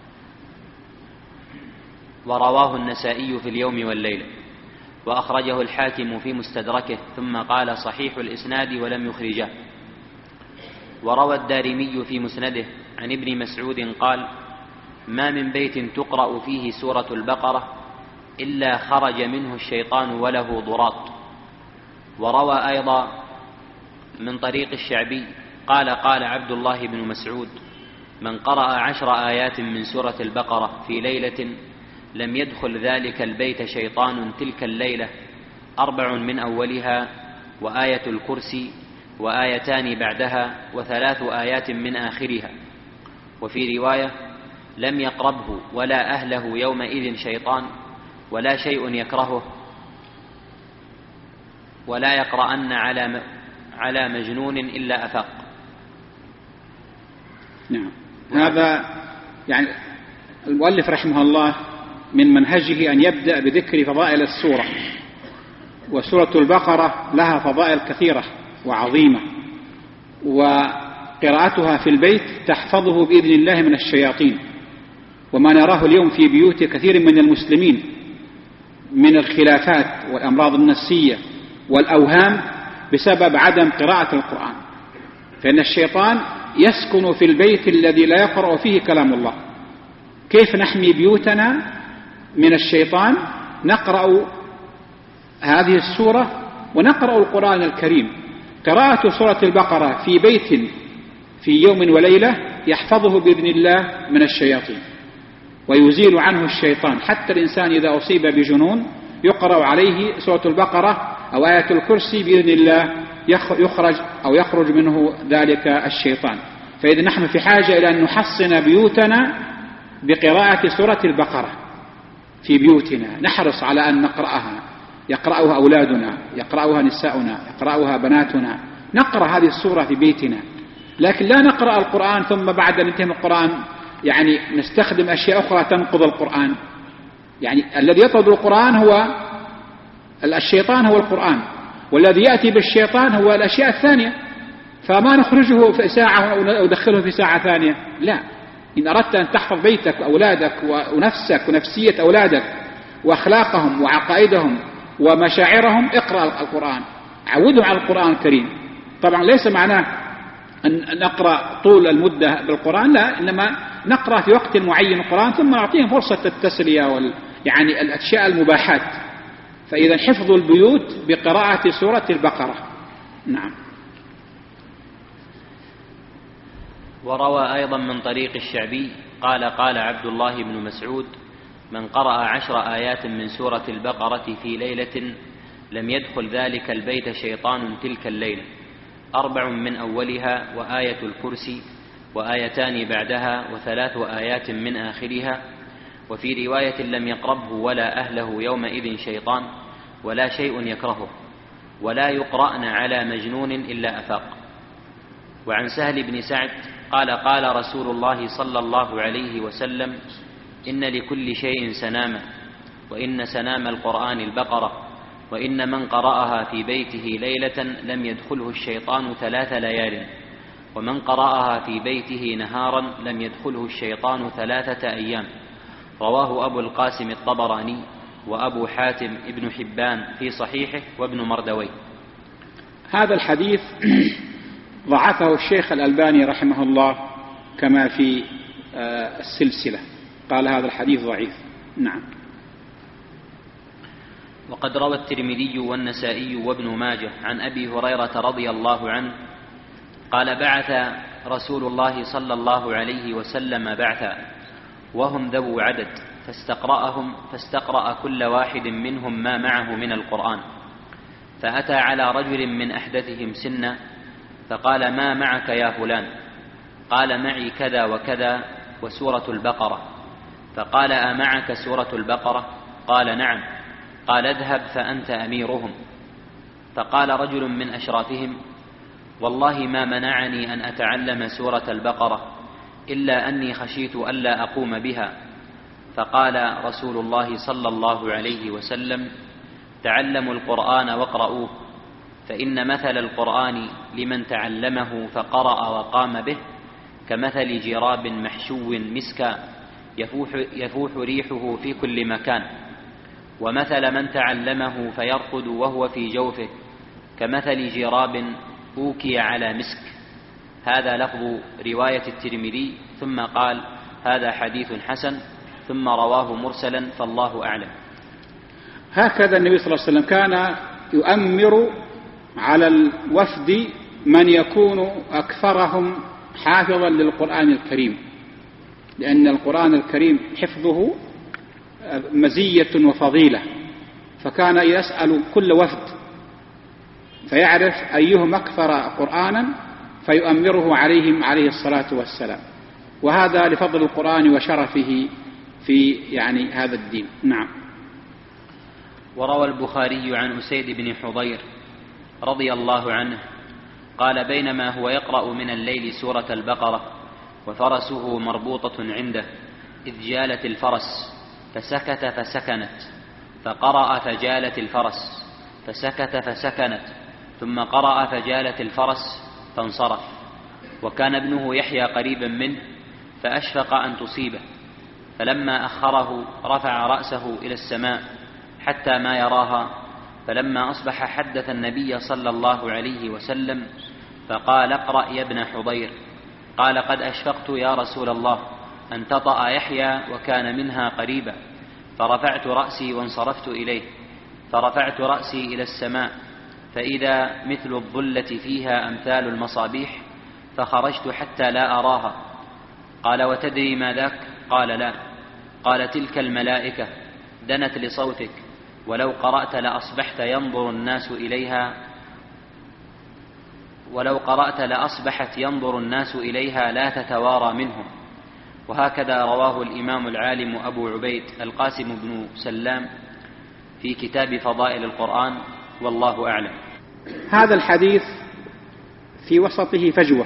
ورواه النسائي في اليوم والليلة، وأخرجه الحاكم في مستدركه، ثم قال صحيح الإسناد ولم يخرجه. وروى الدارمي في مسنده عن ابن مسعود قال: ما من بيت تقرأ فيه سورة البقرة إلا خرج منه الشيطان وله ضراط. وروى أيضا من طريق الشعبي قال: قال عبد الله بن مسعود: من قرأ 10 آيات من سورة البقرة في ليلة لم يدخل ذلك البيت شيطان تلك الليلة، 4 من أولها، وآية الكرسي، وآيتان بعدها، و3 آيات من آخرها. وفي رواية: لم يقربه ولا أهله يومئذ شيطان، ولا شيء يكرهه ولا يقرأن على مجنون إلا أفاق. نعم. هذا يعني المؤلف رحمه الله من منهجه أن يبدأ بذكر فضائل السورة، وسورة البقرة لها فضائل كثيرة وعظيمة، وقراءتها في البيت تحفظه بإذن الله من الشياطين، وما نراه اليوم في بيوت كثير من المسلمين من الخلافات والأمراض النفسية والأوهام بسبب عدم قراءة القرآن، فإن الشيطان يسكن في البيت الذي لا يقرأ فيه كلام الله. كيف نحمي بيوتنا من الشيطان؟ نقرأ هذه السورة ونقرأ القرآن الكريم. قراءة سورة البقرة في بيت في يوم وليلة يحفظه بإذن الله من الشياطين ويزيل عنه الشيطان. حتى الإنسان إذا أصيب بجنون يقرأ عليه سورة البقرة أو آية الكرسي بإذن الله يخرج منه ذلك الشيطان. فإذا نحن في حاجة إلى أن نحصن بيوتنا بقراءة سورة البقرة في بيوتنا، نحرص على أن نقرأها، يقرأها أولادنا، يقرأها نساؤنا، يقرأها بناتنا، نقرأ هذه السورة في بيتنا. لكن لا نقرأ القرآن ثم بعد أن ننتهي من القرآن يعني نستخدم أشياء أخرى تنقض القرآن. يعني الذي يطرد القرآن هو الشيطان، هو القرآن، والذي يأتي بالشيطان هو الأشياء الثانية، فما نخرجه في ساعة وندخله في ساعة ثانية. لا، إن أردت أن تحفظ بيتك وأولادك ونفسك ونفسية أولادك وأخلاقهم وعقائدهم ومشاعرهم اقرأ القرآن، عودهم على القرآن الكريم. طبعا ليس معناه أن نقرأ طول المدة بالقرآن، لا، إنما نقرأ في وقت معين القرآن ثم نعطيهم فرصة التسلية يعني الأشياء المباحات. فإذا حفظ البيوت بقراءة سورة البقرة. نعم. وروى أيضا من طريق الشعبي قال عبد الله بن مسعود: من قرأ 10 آيات من سورة البقرة في ليلة لم يدخل ذلك البيت شيطان تلك الليلة، 4 من أولها وآية الكرسي وآيتان بعدها و3 آيات من آخرها. وفي رواية: لم يقربه ولا أهله يومئذ شيطان ولا شيء يكرهه ولا يقرأن على مجنون إلا أفاق. وعن سهل بن سعد قال رسول الله صلى الله عليه وسلم: إن لكل شيء سناما، وإن سنام القرآن البقرة، وإن من قرأها في بيته ليلة لم يدخله الشيطان 3 ليال، ومن قرأها في بيته نهارا لم يدخله الشيطان 3 أيام. رواه أبو القاسم الطبراني وأبو حاتم ابن حبان في صحيحه وابن مردوي. هذا الحديث ضعفه الشيخ الألباني رحمه الله كما في السلسلة، قال هذا الحديث ضعيف. نعم. وقد روى الترمذي والنسائي وابن ماجه عن أبي هريرة رضي الله عنه قال: بعث رسول الله صلى الله عليه وسلم بعثا وهم ذو عدد، فاستقرأ كل واحد منهم ما معه من القرآن، فأتى على رجل من أحدثهم سنا فقال: ما معك يا فلان؟ قال: معي كذا وكذا وسورة البقرة. فقال: أمعك سورة البقرة؟ قال: نعم. قال: اذهب فأنت أميرهم. فقال رجل من أشرافهم: والله ما منعني أن أتعلم سورة البقرة إلا أني خشيت ألا أقوم بها. فقال رسول الله صلى الله عليه وسلم: تعلموا القرآن واقرؤوه، فإن مثل القرآن لمن تعلمه فقرأ وقام به كمثل جراب محشو مسكا يفوح ريحه في كل مكان، ومثل من تعلمه فيرقد وهو في جوفه كمثل جراب أوكي على مسك. هذا لفظ رواية الترمذي. ثم قال: هذا حديث حسن، ثم رواه مرسلا، فالله أعلم. هكذا النبي صلى الله عليه وسلم كان يؤمر على الوفد من يكون أكثرهم حافظا للقرآن الكريم، لأن القرآن الكريم حفظه مزية وفضيلة، فكان يسأل كل وفد فيعرف أيهم أكثر قرآنا فيؤمره عليهم عليه الصلاة والسلام. وهذا لفضل القرآن وشرفه في يعني هذا الدين. نعم. وروى البخاري عن أسيد بن حضير رضي الله عنه قال: بينما هو يقرأ من الليل سورة البقرة وفرسه مربوطة عنده إذ جالت الفرس فسكت فسكنت، فقرأ فجالت الفرس فسكت فسكنت، ثم قرأ فجالت الفرس فانصرف. وكان ابنه يحيى قريبا منه فأشفق أن تصيبه، فلما أخره رفع رأسه إلى السماء حتى ما يراها، فلما أصبح حدث النبي صلى الله عليه وسلم فقال: اقرأ يا ابن حضير. قال: قد أشفقت يا رسول الله أن تطأ يحيى وكان منها قريبا. فرفعت رأسي وانصرفت إليه، فرفعت رأسي إلى السماء فإذا مثل الظلة فيها أمثال المصابيح، فخرجت حتى لا أراها. قال: وتدري ما ذاك؟ قال: لا. قال: تلك الملائكة دنت لصوتك، ولو قرأت لأصبحت ينظر الناس إليها، ولو قرأت لأصبحت ينظر الناس إليها لا تتوارى منهم. وهكذا رواه الإمام العالم أبو عبيد القاسم بن سلام في كتاب فضائل القرآن، والله أعلم. هذا الحديث في وسطه فجوة،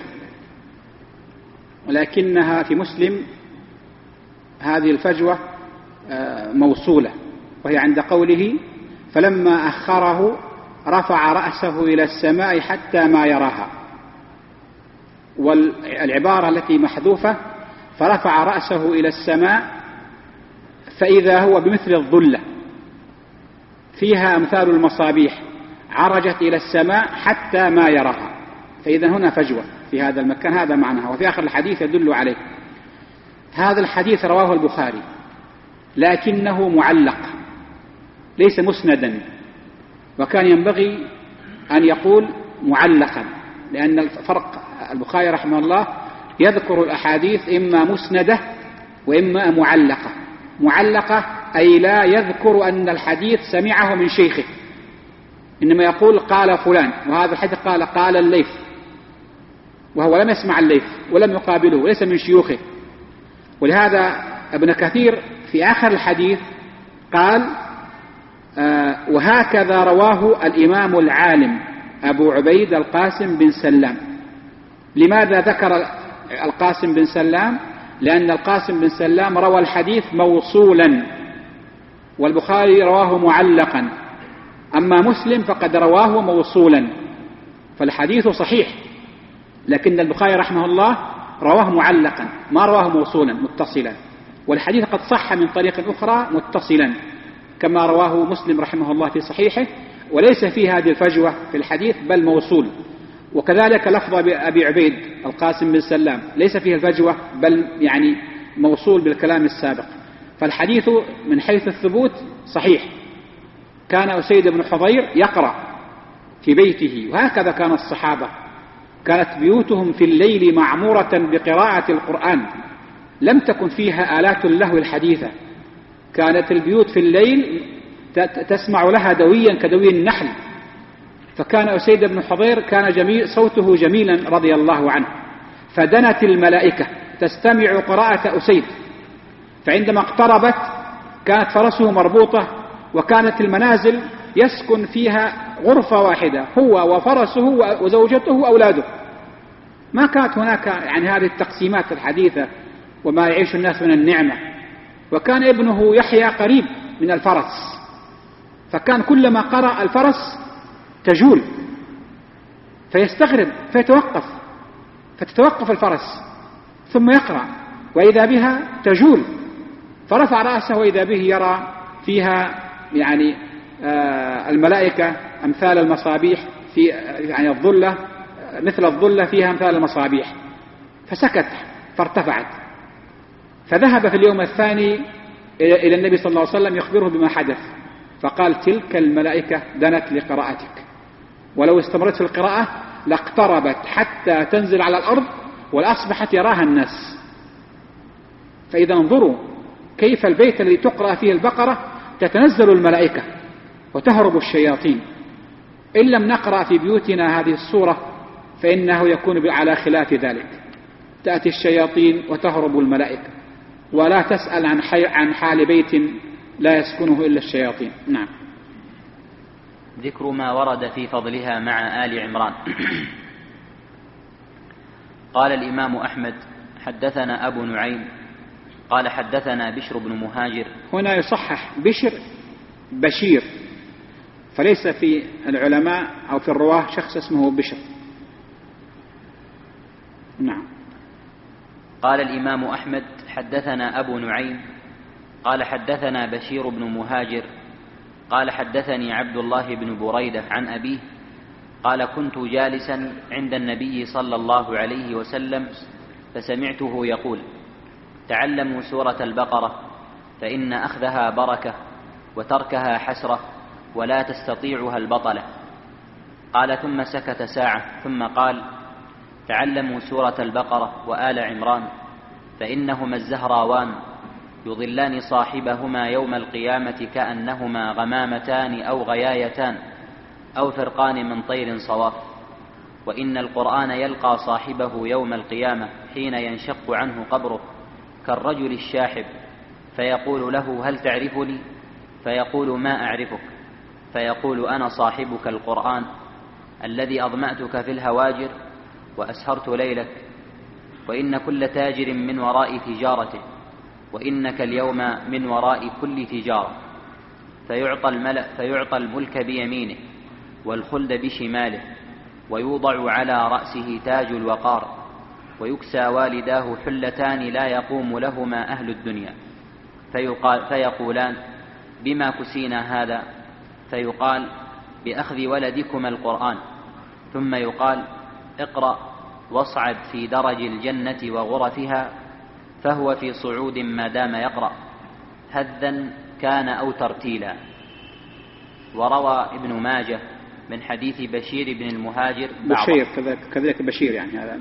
ولكنها في مسلم هذه الفجوة موصولة، وهي عند قوله: فلما أخره رفع رأسه إلى السماء حتى ما يراها. والعبارة التي محذوفة: فرفع رأسه إلى السماء فإذا هو بمثل الظلة فيها أمثال المصابيح عرجت إلى السماء حتى ما يراها. فإذا هنا فجوة في هذا المكان، هذا معناها. وفي آخر الحديث يدل عليه. هذا الحديث رواه البخاري لكنه معلق ليس مسندا، وكان ينبغي أن يقول معلقا، لأن الفرق البخاري رحمه الله يذكر الأحاديث إما مسندة وإما معلقة. معلقة أي لا يذكر أن الحديث سمعه من شيخه، إنما يقول قال فلان، وهذا الحديث قال الليث، وهو لم يسمع الليث ولم يقابله وليس من شيوخه. ولهذا ابن كثير في آخر الحديث قال: وهكذا رواه الإمام العالم أبو عبيد القاسم بن سلام. لماذا ذكر القاسم بن سلام؟ لأن القاسم بن سلام روى الحديث موصولا، والبخاري رواه معلقا، أما مسلم فقد رواه موصولا، فالحديث صحيح، لكن البخاري رحمه الله رواه معلقا ما رواه موصولا متصلا، والحديث قد صح من طريق أخرى متصلا كما رواه مسلم رحمه الله في صحيحه، وليس فيه هذه الفجوة في الحديث بل موصول. وكذلك لفظ أبي عبيد القاسم بن سلام ليس فيه الفجوة بل يعني موصول بالكلام السابق. فالحديث من حيث الثبوت صحيح. كان أسيد بن حضير يقرأ في بيته، وهكذا كان الصحابة، كانت بيوتهم في الليل معمورة بقراءة القرآن، لم تكن فيها آلات اللهو الحديثة، كانت البيوت في الليل تسمع لها دويا كدوي النحل. فكان أسيد بن حضير كان صوته جميلا رضي الله عنه، فدنت الملائكة تستمع قراءة أسيد، فعندما اقتربت كانت فرسه مربوطة، وكانت المنازل يسكن فيها غرفة واحدة هو وفرسه وزوجته وأولاده، ما كانت هناك يعني هذه التقسيمات الحديثة وما يعيش الناس من النعمة. وكان ابنه يحيى قريب من الفرس، فكان كلما قرأ الفرس تجول فيستغرب فيتوقف، فتتوقف الفرس ثم يقرأ وإذا بها تجول، فرفع رأسه وإذا به يرى فيها يعني الملائكة أمثال المصابيح في يعني الظلة مثل الظلة فيها أمثال المصابيح، فسكت فارتفعت. فذهب في اليوم الثاني إلى النبي صلى الله عليه وسلم يخبره بما حدث، فقال: تلك الملائكة دنت لقراءتك، ولو استمرت في القراءة لاقتربت حتى تنزل على الأرض ولأصبحت يراها الناس. فإذا انظروا كيف البيت الذي تقرأ فيه البقرة تتنزل الملائكة وتهرب الشياطين. إن لم نقرأ في بيوتنا هذه الصورة فإنه يكون على خلاف ذلك، تأتي الشياطين وتهرب الملائكة، ولا تسأل عن حال بيت لا يسكنه إلا الشياطين. نعم. ذكر ما ورد في فضلها مع آل عمران. قال الإمام أحمد حدثنا أبو نعيم قال حدثنا بشر بن مهاجر. هنا يصحح بشير، فليس في العلماء أو في الرواه شخص اسمه بشر. نعم. قال الإمام أحمد حدثنا أبو نعيم قال حدثنا بشير بن مهاجر قال حدثني عبد الله بن بريدة عن أبيه قال كنت جالسا عند النبي صلى الله عليه وسلم فسمعته يقول تعلموا سورة البقرة فإن أخذها بركة وتركها حسرة ولا تستطيعها البطلة. قال ثم سكت ساعة ثم قال تعلموا سورة البقرة وآل عمران فإنهما الزهراوان يضلان صاحبهما يوم القيامة كأنهما غمامتان أو غيايتان أو فرقان من طير صواف. وإن القرآن يلقى صاحبه يوم القيامة حين ينشق عنه قبره كالرجل الشاحب فيقول له هل تعرفني؟ فيقول ما أعرفك، فيقول أنا صاحبك القرآن الذي أظمأتك في الهواجر وأسهرت ليلك، وإن كل تاجر من وراء تجارته، وإنك اليوم من وراء كل تجارة. فيعطى الملك بيمينه والخلد بشماله ويوضع على رأسه تاج الوقار ويكسى والداه حلتان لا يقوم لهما أهل الدنيا فيقولان بما كسينا هذا؟ فيقال بأخذ ولدكما القرآن. ثم يقال اقرأ واصعد في درج الجنة وغرفها، فهو في صعود ما دام يقرأ هذا كان أو ترتيلا. وروى ابن ماجه من حديث بشير بن المهاجر بشير كذلك بشير يعني هذا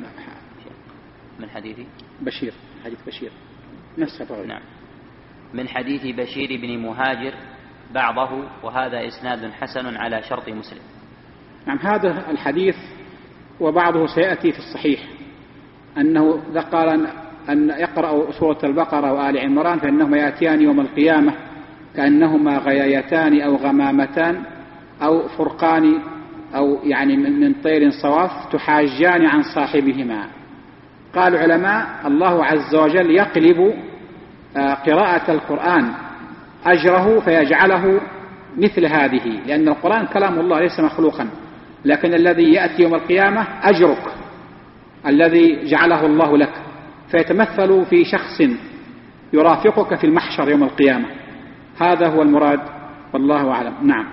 من حديث بشير، حديث بشير نفسه. نعم. من حديث بشير بن مهاجر بعضه، وهذا إسناد حسن على شرط مسلم. نعم. هذا الحديث وبعضه سيأتي في الصحيح أنه قال أن يقرأ سورة البقرة وآل عمران فإنهما يأتيان يوم القيامة كأنهما غيايتان أو غمامتان أو فرقان أو يعني من طير صواف تحاجان عن صاحبهما. قال العلماء الله عز وجل يقلب قراءة القرآن أجره فيجعله مثل هذه، لأن القرآن كلام الله ليس مخلوقا، لكن الذي يأتي يوم القيامة أجرك الذي جعله الله لك، فيتمثل في شخص يرافقك في المحشر يوم القيامة. هذا هو المراد والله أعلم. نعم.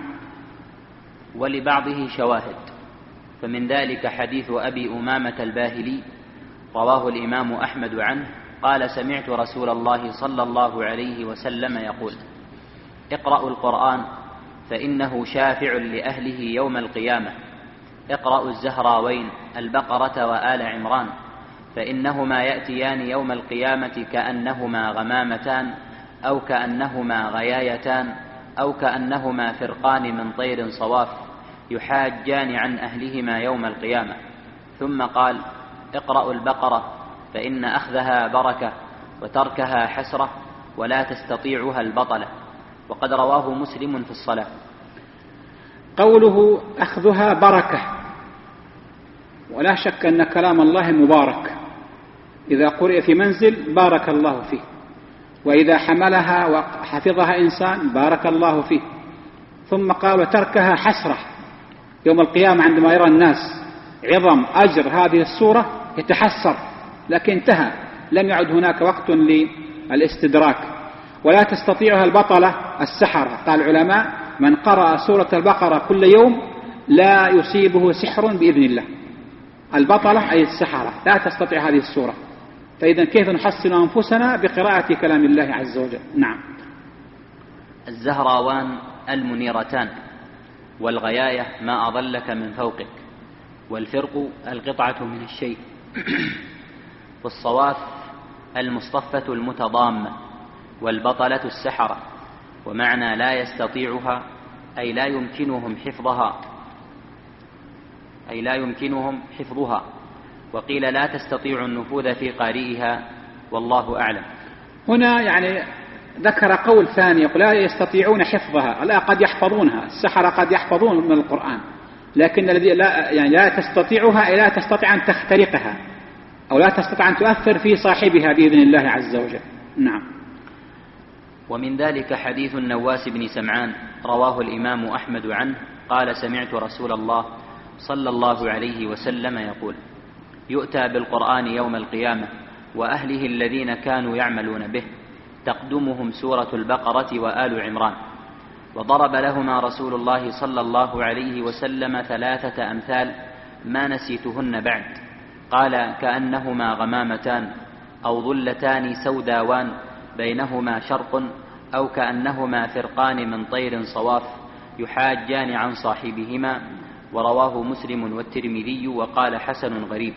ولبعضه شواهد، فمن ذلك حديث أبي أمامة الباهلي رواه الإمام أحمد عنه قال سمعت رسول الله صلى الله عليه وسلم يقول اقرأوا القرآن فإنه شافع لأهله يوم القيامة، اقرأوا الزهراوين البقرة وآل عمران فإنهما يأتيان يوم القيامة كأنهما غمامتان أو كأنهما غيايتان أو كأنهما فرقان من طير صواف يحاجان عن أهلهما يوم القيامة. ثم قال اقرأوا البقرة فإن أخذها بركة وتركها حسرة ولا تستطيعها البطلة. وقد رواه مسلم في الصلاة. قوله أخذها بركة، ولا شك أن كلام الله مبارك، إذا قرئ في منزل بارك الله فيه، وإذا حملها وحفظها إنسان بارك الله فيه. ثم قال وتركها حسرة، يوم القيامة عندما يرى الناس عظم أجر هذه السورة يتحسر، لكن انتهى، لم يعد هناك وقت للاستدراك. ولا تستطيعها البطلة السحرة، قال العلماء من قرأ سورة البقرة كل يوم لا يصيبه سحر بإذن الله. البطلة أي السحرة لا تستطيع هذه السورة، فإذا كيف نحسن أنفسنا بقراءة كلام الله عز وجل. نعم. الزهراوان المنيرتان، والغياية ما أضلك من فوقك، والفرق القطعة من الشيء، والصواف المصطفة المتضامة، والبطلة السحرة. ومعنى لا يستطيعها أي لا يمكنهم حفظها، وقيل لا تستطيع النفوذ في قارئها، والله أعلم. هنا يعني ذكر قول ثاني يقول لا يستطيعون حفظها. لا، قد يحفظونها، السحرة قد يحفظون من القرآن، لكن الذي لا تستطيعها أي لا تستطيع أن تخترقها أو لا تستطيع أن تؤثر في صاحبها بإذن الله عز وجل. نعم. ومن ذلك حديث النواس بن سمعان رواه الإمام أحمد عنه قال: سمعت رسول الله صلى الله عليه وسلم يقول: يؤتى بالقرآن يوم القيامة وأهله الذين كانوا يعملون به، تقدمهم سورة البقرة وآل عمران. وضرب لهما رسول الله صلى الله عليه وسلم 3 أمثال ما نسيتهن بعد، قال: كأنهما غمامتان أو ظلتان سوداوان بينهما شرق، أو كأنهما فرقان من طير صواف يحاجان عن صاحبهما. ورواه مسلم والترمذي وقال: حسن غريب.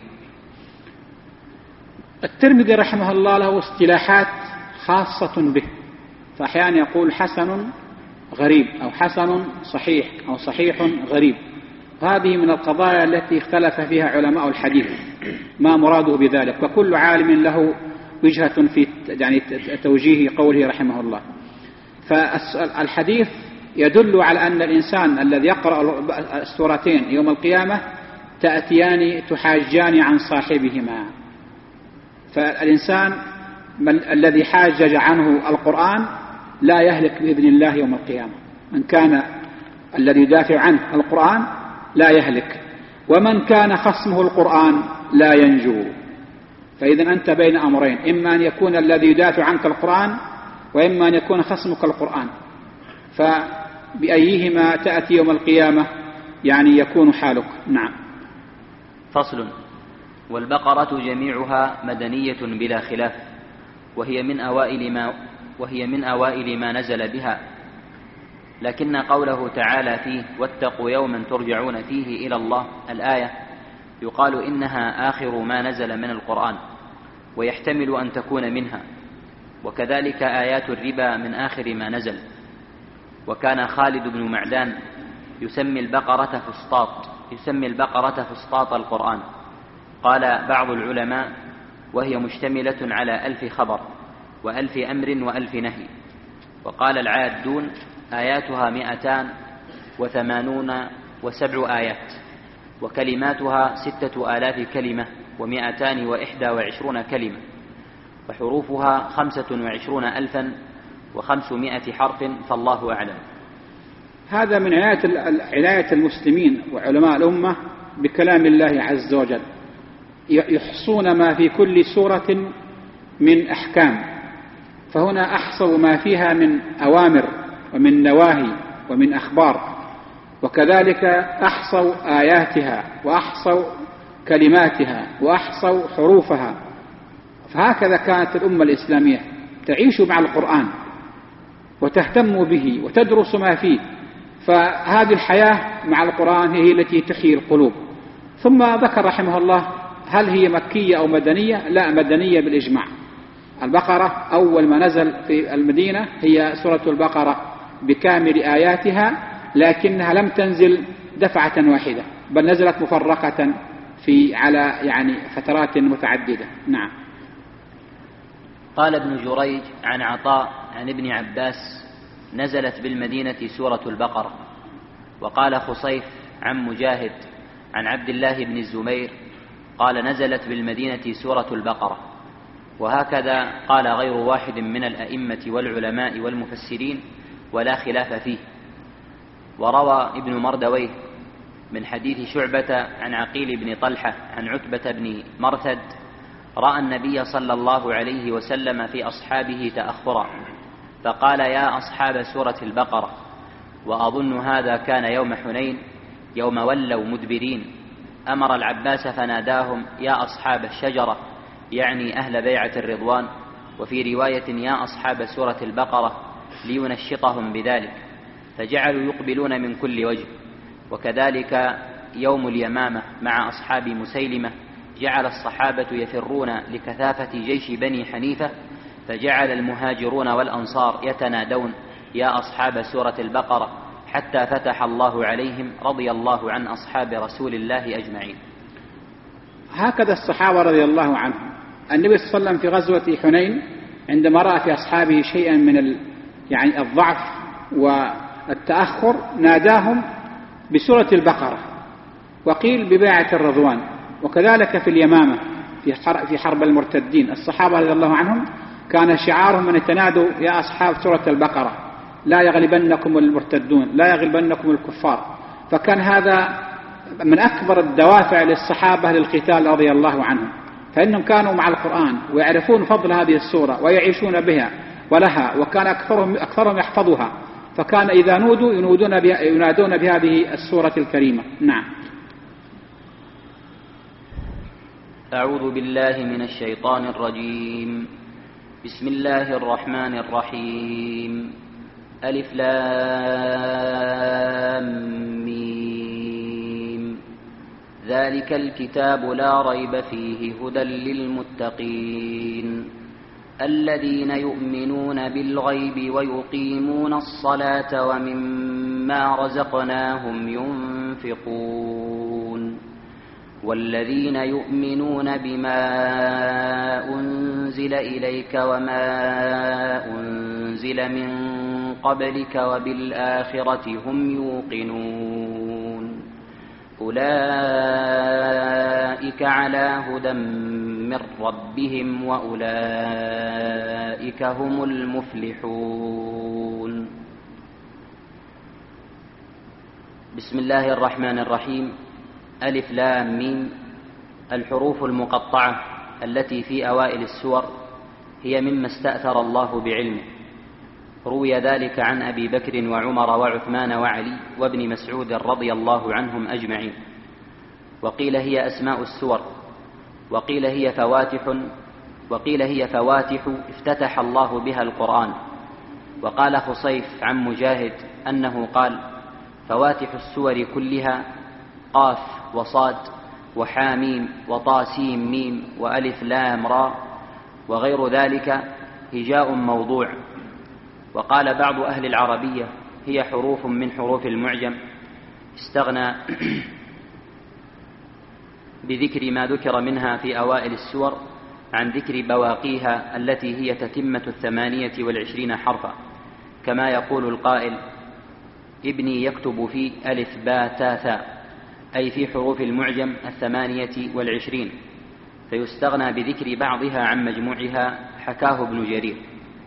الترمذي رحمه الله له اصطلاحات خاصة به، فأحيانا يقول حسن غريب أو حسن صحيح أو صحيح غريب. هذه من القضايا التي اختلف فيها علماء الحديث ما مراده بذلك، وكل عالم له وجهة في يعني توجيه قوله رحمه الله. فالحديث يدل على أن الإنسان الذي يقرأ السورتين يوم القيامة تأتيان تحاجان عن صاحبهما. فالإنسان الذي حاجج عنه القرآن لا يهلك بإذن الله يوم القيامة. من كان الذي يدافع عنه القرآن لا يهلك، ومن كان خصمه القرآن لا ينجو. فإذا أنت بين أمرين، إما أن يكون الذي يدافع عنك القرآن، وإما أن يكون خصمك القرآن. فبأيهما تأتي يوم القيامة يعني يكون حالك. نعم. فصل. والبقرة جميعها مدنية بلا خلاف، وهي من أوائل ما نزل بها، لكن قوله تعالى فيه: واتقوا يوما ترجعون فيه إلى الله، الآية، يقال إنها آخر ما نزل من القرآن، ويحتمل أن تكون منها. وكذلك آيات الربا من آخر ما نزل. وكان خالد بن معدان يسمي البقرة فسطاط القرآن. قال بعض العلماء: وهي مشتملة على 1000 خبر و1000 أمر و1000 نهي. وقال العادون: آياتها 287 آيات، وكلماتها 6000 كلمة و221 كلمة، وحروفها 25500 حرف، فالله أعلم. هذا من عناية المسلمين وعلماء الأمة بكلام الله عز وجل، يحصون ما في كل سورة من أحكام، فهنا أحصوا ما فيها من أوامر ومن نواهي ومن أخبار، وكذلك أحصوا آياتها وأحصوا كلماتها وأحصوا حروفها. فهكذا كانت الأمة الإسلامية تعيش مع القرآن وتهتم به وتدرس ما فيه. فهذه الحياة مع القرآن هي التي تحيي القلوب. ثم ذكر رحمه الله: هل هي مكية أو مدنية؟ لا، مدنية بالإجماع. البقرة أول ما نزل في المدينة هي سورة البقرة بكامل آياتها، لكنها لم تنزل دفعة واحدة، بل نزلت مفرقة على يعني فترات متعددة. نعم. قال ابن جريج عن عطاء عن ابن عباس: نزلت بالمدينة سورة البقرة. وقال خصيف عن مجاهد عن عبد الله بن الزبير قال: نزلت بالمدينة سورة البقرة. وهكذا قال غير واحد من الأئمة والعلماء والمفسرين، ولا خلاف فيه. وروى ابن مردويه من حديث شعبة عن عقيل بن طلحة عن عتبة بن مرثد: رأى النبي صلى الله عليه وسلم في أصحابه تأخرا، فقال: يا أصحاب سورة البقرة. وأظن هذا كان يوم حنين، يوم ولوا مدبرين. أمر العباس فناداهم: يا أصحاب الشجرة، يعني أهل بيعة الرضوان. وفي رواية: يا أصحاب سورة البقرة، لينشطهم بذلك، فجعلوا يقبلون من كل وجه. وكذلك يوم اليمامة مع أصحاب مسيلمة، جعل الصحابة يفرون لكثافة جيش بني حنيفة، فجعل المهاجرون والأنصار يتنادون: يا أصحاب سورة البقرة، حتى فتح الله عليهم، رضي الله عن أصحاب رسول الله أجمعين. هكذا الصحابة رضي الله عنهم. النبي صلى الله عليه وسلم في غزوة حنين عندما رأى في أصحابه شيئا من يعني الضعف والتأخر ناداهم بسورة البقرة، وقيل ببيعة الرضوان. وكذلك في اليمامة في حرب المرتدين الصحابة رضي الله عنهم كان شعارهم أن يتنادوا يا أصحاب سورة البقرة لا يغلبنكم المرتدون لا يغلبنكم الكفار. فكان هذا من أكبر الدوافع للصحابة للقتال رضي الله عنهم، فإنهم كانوا مع القرآن ويعرفون فضل هذه السورة ويعيشون بها ولها، وكان أكثرهم يحفظها، فكان إذا نودوا ينادون بهذه السورة الكريمة. نعم. أعوذ بالله من الشيطان الرجيم. بسم الله الرحمن الرحيم. ألف لام ميم. ذلك الكتاب لا ريب فيه هدى للمتقين الذين يؤمنون بالغيب ويقيمون الصلاة ومما رزقناهم ينفقون والذين يؤمنون بما أنزل إليك وما أنزل من قبلك وبالآخرة هم يوقنون أولئك على هدى من ربهم وأولئك هم المفلحون. بسم الله الرحمن الرحيم. ألف لام ميم. الحروف المقطعة التي في أوائل السور هي مما استأثر الله بعلمه، روي ذلك عن أبي بكر وعمر وعثمان وعلي وابن مسعود رضي الله عنهم أجمعين. وقيل هي أسماء السور، وقيل هي فواتح افتتح الله بها القرآن. وقال خصيف عن مجاهد أنه قال فواتح السور كلها قاف وصاد وحاميم وطاسيم ميم وألف لام را وغير ذلك هجاء موضوع. وقال بعض أهل العربية هي حروف من حروف المعجم استغنى بذكر ما ذكر منها في أوائل السور عن ذكر بواقيها التي هي تتمة 28 حرفا، كما يقول القائل ابني يكتب في ألف با تا ثاء، أي في حروف المعجم 28، فيستغنى بذكر بعضها عن مجموعها، حكاه ابن جرير.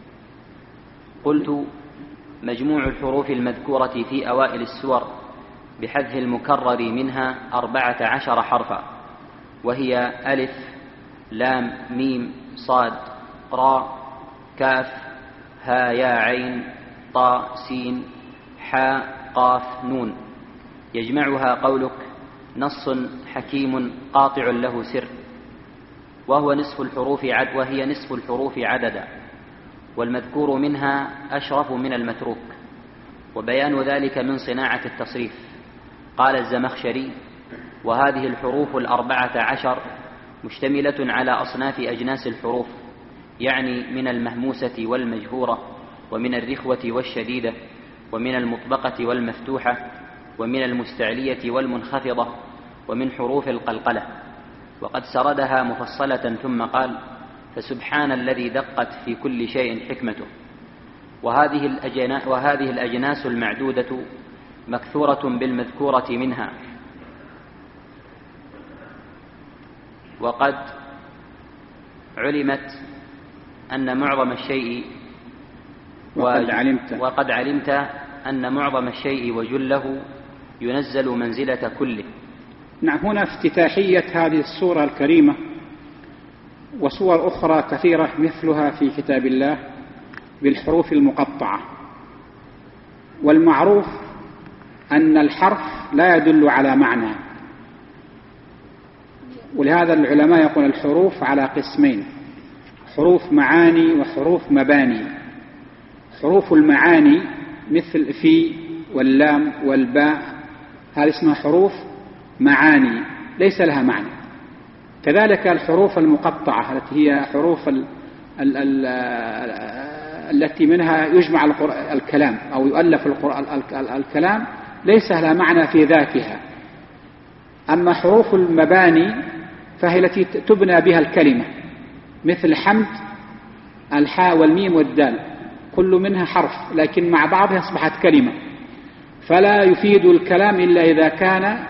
قلت مجموع الحروف المذكورة في أوائل السور بحذف المكرر منها 14 حرفا، وهي ألف لام ميم صاد را كاف ها يا عين طا سين حاء قاف نون. يجمعها قولك نص حكيم قاطع له سر، وهي نصف الحروف عددا، والمذكور منها أشرف من المتروك، وبيان ذلك من صناعة التصريف. قال الزمخشري وهذه الحروف 14 مشتملة على أصناف أجناس الحروف، يعني من المهموسة والمجهورة، ومن الرخوة والشديدة، ومن المطبقة والمفتوحة، ومن المستعلية والمنخفضة، ومن حروف القلقلة. وقد سردها مفصلة ثم قال فسبحان الذي دقت في كل شيء حكمته. وهذه الأجناس المعدودة مكثورة بالمذكورة منها. وقد علمت أن معظم الشيء وقد علمت أن معظم الشيء وجله ينزل منزلة كله. نعم. هنا افتتاحية هذه السورة الكريمة، وسور أخرى كثيرة مثلها في كتاب الله بالحروف المقطعة. والمعروف أن الحرف لا يدل على معنى، ولهذا العلماء يقول الحروف على قسمين: حروف معاني وحروف مباني. حروف المعاني مثل في واللام والباء، هذه اسمها حروف معاني ليس لها معنى. كذلك الحروف المقطعة التي هي حروف التي منها يجمع الكلام أو يؤلف الكلام ليس لها معنى في ذاتها. أما حروف المباني فهي التي تبنى بها الكلمة، مثل حمد الحاء والميم والدال كل منها حرف، لكن مع بعضها أصبحت كلمة، فلا يفيد الكلام إلا إذا كان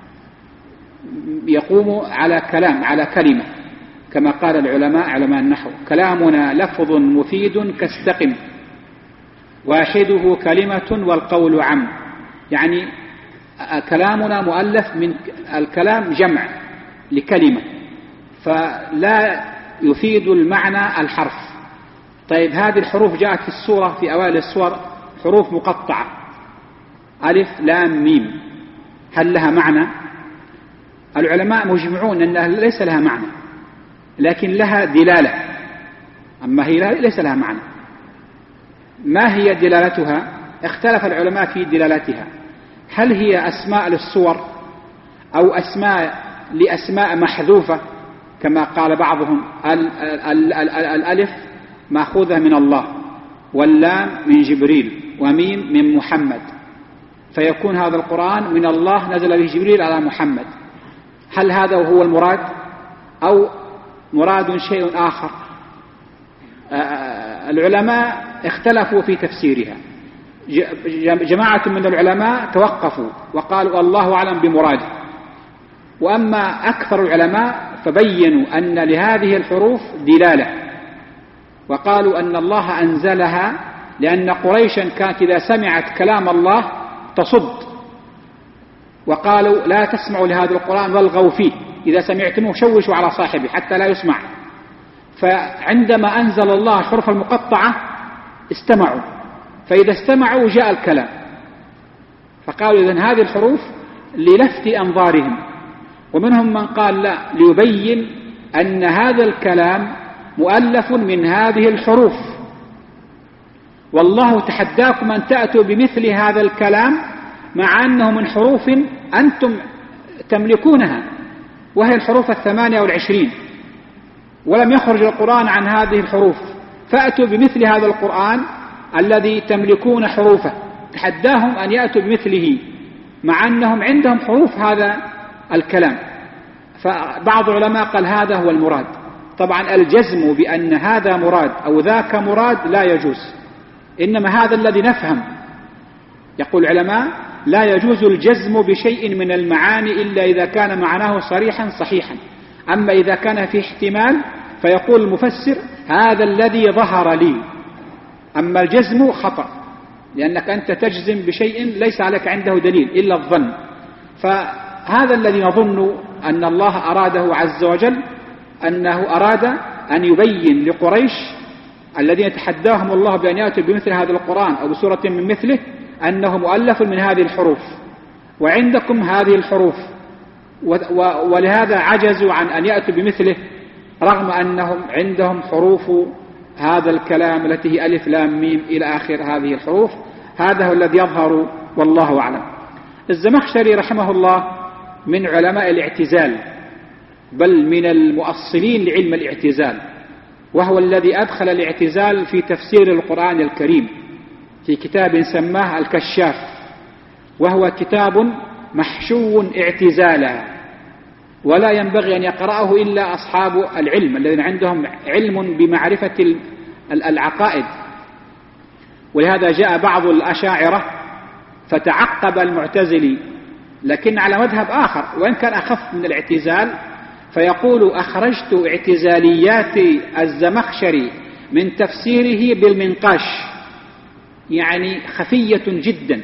يقوم على كلام، على كلمة، كما قال العلماء علماء النحو: كلامنا لفظ مفيد كاستقم، واحده كلمة والقول عم. يعني كلامنا مؤلف من الكلام جمع لكلمة، فلا يفيد المعنى الحرف. طيب هذه الحروف جاءت في السورة في أوائل السور حروف مقطعة، ألف لام ميم، هل لها معنى؟ العلماء مجمعون أنها ليس لها معنى، لكن لها دلالة، أما هي ليس لها معنى. ما هي دلالتها؟ اختلف العلماء في دلالتها، هل هي أسماء للصور أو أسماء لأسماء محذوفة كما قال بعضهم الألف مأخوذة من الله، واللام من جبريل، وميم من محمد، فيكون هذا القرآن من الله نزل به جبريل على محمد. هل هذا هو المراد أو مراد شيء آخر؟ العلماء اختلفوا في تفسيرها. جماعة من العلماء توقفوا وقالوا الله أعلم بمراده، وأما أكثر العلماء فبينوا أن لهذه الحروف دلالة، وقالوا أن الله أنزلها لأن قريشا كانت إذا سمعت كلام الله تصد، وقالوا لا تسمعوا لهذا القرآن والغوا فيه، إذا سمعتموه شوشوا على صاحبه حتى لا يسمع. فعندما أنزل الله الحروف المقطعة استمعوا، فإذا استمعوا جاء الكلام، فقالوا إذن هذه الحروف للفت أنظارهم. ومنهم من قال لا، ليبين أن هذا الكلام مؤلف من هذه الحروف، والله تحداكم أن تأتوا بمثل هذا الكلام مع أنه من حروف أنتم تملكونها، وهي الحروف 28، ولم يخرج القرآن عن هذه الحروف، فأتوا بمثل هذا القرآن الذي تملكون حروفه. تحداهم أن يأتوا بمثله مع أنهم عندهم حروف هذا الكلام. فبعض العلماء قال هذا هو المراد. طبعا الجزم بأن هذا مراد أو ذاك مراد لا يجوز، إنما هذا الذي نفهم. يقول العلماء لا يجوز الجزم بشيء من المعاني إلا إذا كان معناه صريحا صحيحا، أما إذا كان في احتمال فيقول المفسر هذا الذي ظهر لي، أما الجزم خطأ، لأنك أنت تجزم بشيء ليس عليك عنده دليل إلا الظن. فهذا الذي نظن أن الله أراده عز وجل، أنه أراد أن يبين لقريش الذين تحداهم الله بأن يأتوا بمثل هذا القرآن أو بسورة من مثله أنه مؤلف من هذه الحروف، وعندكم هذه الحروف، ولهذا عجزوا عن أن يأتوا بمثله رغم أنهم عندهم حروف هذا الكلام التي هي ألف لام ميم إلى آخر هذه الحروف. هذا هو الذي يظهر والله أعلم. الزمخشري رحمه الله من علماء الاعتزال، بل من المؤصلين لعلم الاعتزال، وهو الذي أدخل الاعتزال في تفسير القرآن الكريم في كتاب سماه الكشاف، وهو كتاب محشو اعتزالا، ولا ينبغي أن يقرأه إلا أصحاب العلم الذين عندهم علم بمعرفة العقائد. ولهذا جاء بعض الأشاعرة فتعقب المعتزلي، لكن على مذهب آخر وإن كان أخف من الاعتزال، فيقول أخرجت اعتزاليات الزمخشري من تفسيره بالمنقاش، يعني خفية جدا.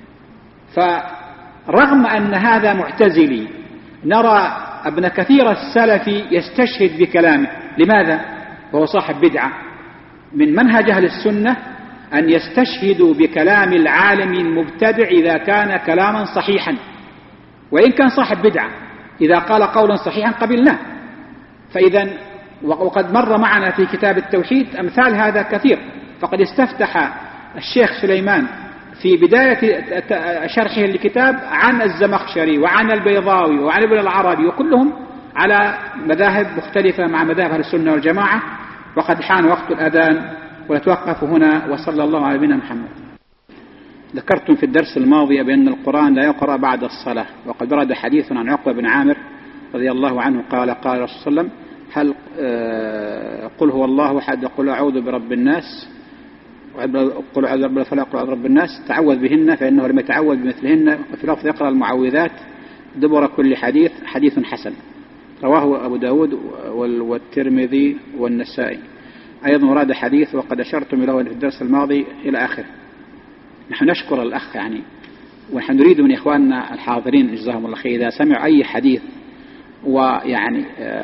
فرغم أن هذا معتزلي نرى ابن كثير السلفي يستشهد بكلامه. لماذا؟ وهو صاحب بدعة. من منهج أهل السنة أن يستشهدوا بكلام العالم المبتدع إذا كان كلاما صحيحا، وإن كان صاحب بدعة إذا قال قولا صحيحا قبلناه. فإذا وقد مر معنا في كتاب التوحيد أمثال هذا كثير، فقد استفتح الشيخ سليمان في بداية شرحه الكتاب عن الزمخشري وعن البيضاوي وعن ابن العربي، وكلهم على مذاهب مختلفة مع مذاهب أهل السنة والجماعة. وقد حان وقت الأذان، ونتوقف هنا، وصلى الله على نبينا محمد. ذكرتم في الدرس الماضي بأن القرآن لا يقرأ بعد الصلاة، وقد ورد حديث عن عقبة بن عامر رضي الله عنه قال قال الرسول صلى الله عليه وسلم هل قل هو الله أحد قل أعوذ برب الناس قل أعوذ برب الفلق قل أعوذ برب الناس تعوذ بهن فإنه لم يتعوذ بمثلهن. وفي لفظ يقرأ المعوذات دبر كل حديث حسن رواه أبو داود والترمذي والنسائي. أيضا ورد حديث وقد أشرتم له في الدرس الماضي إلى آخر. نحن نشكر الأخ يعني، ونحن نريد من إخواننا الحاضرين جزاهم الله خير إذا سمعوا أي حديث ويعني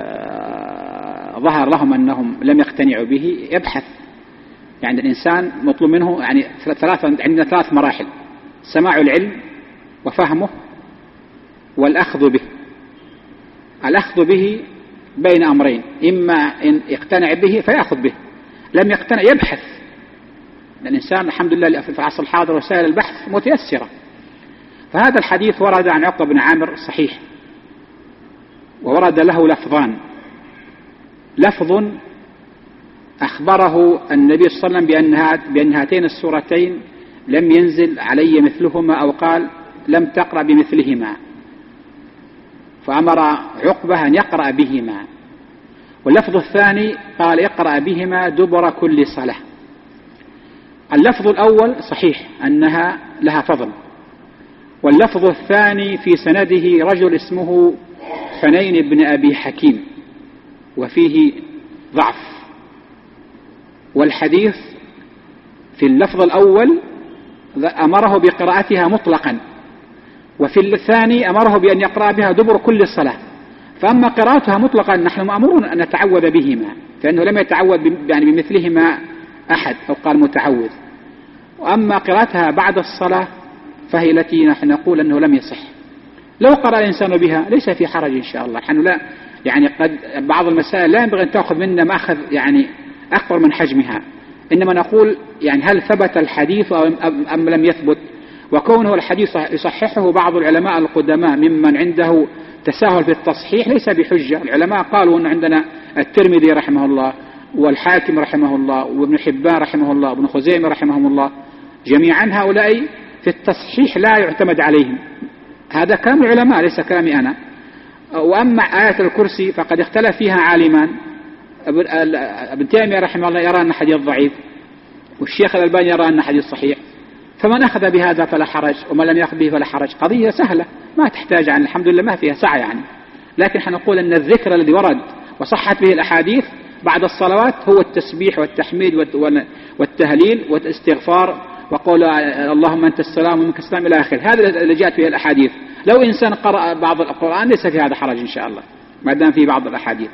ظهر لهم أنهم لم يقتنعوا به يبحث. يعني الإنسان مطلوب منه يعني عندنا ثلاث مراحل: سماع العلم وفهمه والأخذ به. الأخذ به بين أمرين: إما إن يقتنع به فيأخذ به، لم يقتنع يبحث. الإنسان الحمد لله في العصر الحاضر وسائل البحث متيسرة. فهذا الحديث ورد عن عقبة بن عامر صحيح، وورد له لفظان: لفظ أخبره النبي صلى الله عليه وسلم بأن هاتين السورتين لم ينزل علي مثلهما، أو قال لم تقرأ بمثلهما، فأمر عقبة أن يقرأ بهما. واللفظ الثاني قال اقرأ بهما دبر كل صلاة. اللفظ الأول صحيح أنها لها فضل، واللفظ الثاني في سنده رجل اسمه حنين بن أبي حكيم وفيه ضعف. والحديث في اللفظ الأول أمره بقراءتها مطلقا، وفي الثاني أمره بأن يقرأ بها دبر كل صلاة. فأما قراءتها مطلقا نحن مأمورون أن نتعوذ بهما، فإنه لم يتعوذ يعني بمثلهما أحد أو قال متعوذ. وأما قراءتها بعد الصلاة فهي التي نحن نقول أنه لم يصح. لو قرأ الإنسان بها ليس في حرج إن شاء الله. نحن لا يعني قد بعض المسائل لا ينبغي أن تأخذ منا مأخذ يعني أكبر من حجمها، إنما نقول يعني هل ثبت الحديث أم لم يثبت. وكونه الحديث يصححه بعض العلماء القدماء ممن عنده تساهل في التصحيح ليس بحجة. العلماء قالوا أن عندنا الترمذي رحمه الله والحاكم رحمه الله وابن حبان رحمه الله وابن خزيمة رحمهم الله، جميعا هؤلاء في التصحيح لا يعتمد عليهم. هذا كلام العلماء ليس كلامي أنا. وأما آية الكرسي فقد اختلف فيها عالمان. ابن تيمية رحمه الله يرى أن حديث ضعيف، والشيخ الألباني يرى أن حديث صحيح. فمن أخذ بهذا فلا حرج، ومن لم يأخذ به فلا حرج. قضية سهلة ما تحتاج عن الحمد لله ما فيها سعة يعني. لكن حنقول أن الذكر الذي ورد وصحت به الأحاديث بعد الصلوات هو التسبيح والتحميد والتهليل والاستغفار وقول اللهم أنت السلام ومنك السلام إلى آخر. هذا اللي جاءت به الأحاديث. لو إنسان قرأ بعض القرآن ليس في هذا حرج إن شاء الله ما دام في بعض الأحاديث.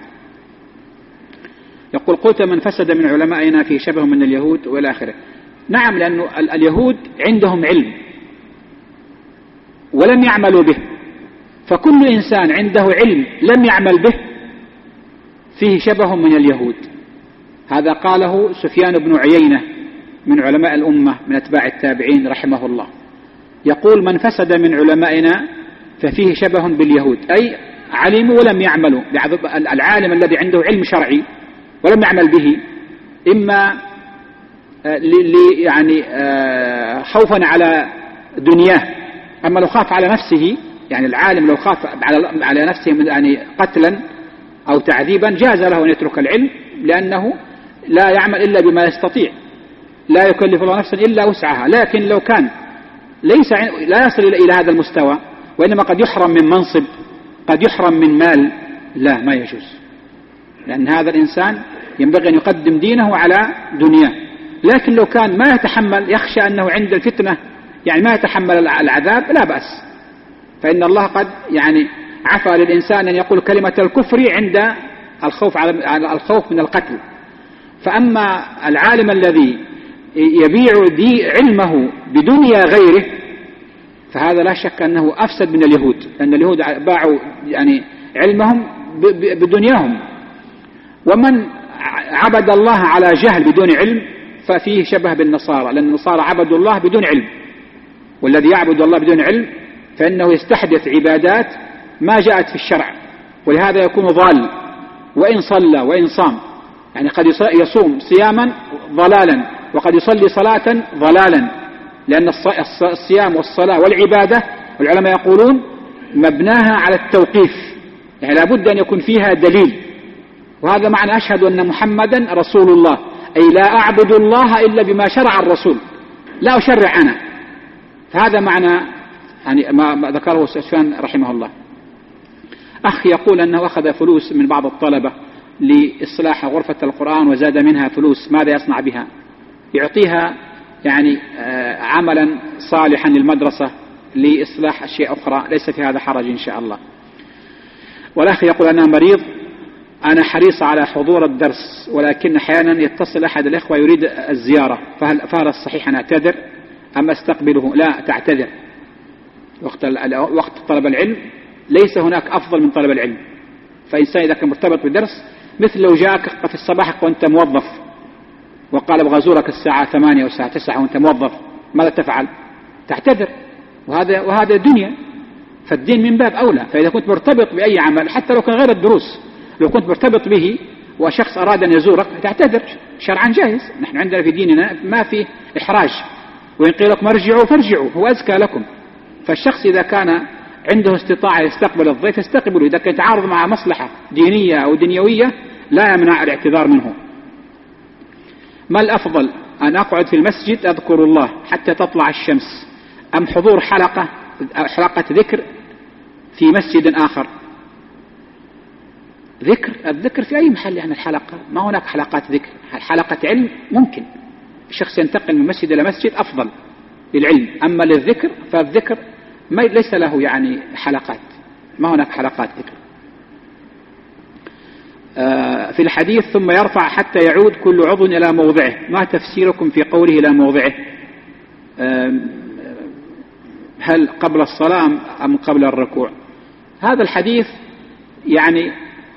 يقول قلت من فسد من علمائنا في شبه من اليهود وإلى آخره. نعم، لأن اليهود عندهم علم ولم يعملوا به، فكل إنسان عنده علم لم يعمل به فيه شبه من اليهود. هذا قاله سفيان بن عيينة من علماء الأمة من أتباع التابعين رحمه الله. يقول من فسد من علمائنا ففيه شبه باليهود، أي علموا ولم يعملوا. العالم الذي عنده علم شرعي ولم يعمل به إما يعني خوفا على دنياه، أما لو خاف على نفسه يعني العالم لو خاف على نفسه من يعني قتلا أو تعذيبا جاز له أن يترك العلم، لأنه لا يعمل إلا بما يستطيع، لا يكلف الله نفسا إلا وسعها. لكن لو كان لا يصل إلى هذا المستوى وإنما قد يحرم من منصب قد يحرم من مال، لا ما يجوز، لأن هذا الإنسان ينبغي أن يقدم دينه على دنياه. لكن لو كان ما يتحمل يخشى أنه عند الفتنة يعني ما يتحمل العذاب لا بأس، فإن الله قد يعني عفى للإنسان أن يقول كلمة الكفر عند الخوف من القتل. فأما العالم الذي يبيع علمه بدنيا غيره فهذا لا شك أنه أفسد من اليهود، لأن اليهود باعوا يعني علمهم بدنياهم. ومن عبد الله على جهل بدون علم ففيه شبه بالنصارى، لأن النصارى عبدوا الله بدون علم، والذي يعبد الله بدون علم فإنه يستحدث عبادات ما جاءت في الشرع، ولهذا يكون ضال وإن صلى وإن صام. يعني قد يصوم صياما ضلالا وقد يصلي صلاة ضلالا، لأن الصيام والصلاة والعبادة والعلماء يقولون مبناها على التوقيف، يعني لابد أن يكون فيها دليل. وهذا معنى أشهد أن محمدا رسول الله، أي لا أعبد الله إلا بما شرع الرسول، لا أشرع أنا. فهذا معنى يعني ما ذكره سفيان رحمه الله. أخ يقول أنه أخذ فلوس من بعض الطلبة لإصلاح غرفة القرآن وزاد منها فلوس، ماذا يصنع بها؟ يعطيها يعني عملا صالحا للمدرسة لإصلاح أشياء أخرى، ليس في هذا حرج إن شاء الله. والأخ يقول أنا مريض، أنا حريص على حضور الدرس، ولكن أحيانا يتصل أحد الإخوة يريد الزيارة، فهل الصحيح أن أعتذر أم أستقبله؟ لا تعتذر. وقت طلب العلم ليس هناك أفضل من طلب العلم. فإنسان إذا كان مرتبط بالدرس، مثل لو جاءك في الصباح وأنت موظف وقال أبغى أزورك الساعة 8 أو الساعة 9 وأنت موظف، ماذا تفعل؟ تعتذر. وهذا دنيا، فالدين من باب أولى. فإذا كنت مرتبط بأي عمل حتى لو كان غير الدروس، لو كنت مرتبط به وشخص أراد أن يزورك تعتذر، شرعا جائز. نحن عندنا في ديننا ما في إحراج، وإن قيل لكم ارجعوا فارجعوا هو أزكى لكم. فالشخص إذا كان عنده استطاعة يستقبل الضيف يستقبله، إذا كان يتعارض مع مصلحة دينية أو دنيوية لا يمنع الاعتذار منه. ما الأفضل، أن أقعد في المسجد أذكر الله حتى تطلع الشمس، أم حضور حلقة ذكر في مسجد آخر؟ الذكر في أي محل، يعني الحلقة ما هناك حلقات ذكر. حلقة علم ممكن الشخص ينتقل من مسجد إلى مسجد أفضل للعلم، أما للذكر فالذكر ليس له يعني حلقات، ما هناك حلقات ذكر. في الحديث ثم يرفع حتى يعود كل عضو إلى موضعه، ما تفسيركم في قوله إلى موضعه؟ هل قبل الصلاة أم قبل الركوع؟ هذا الحديث يعني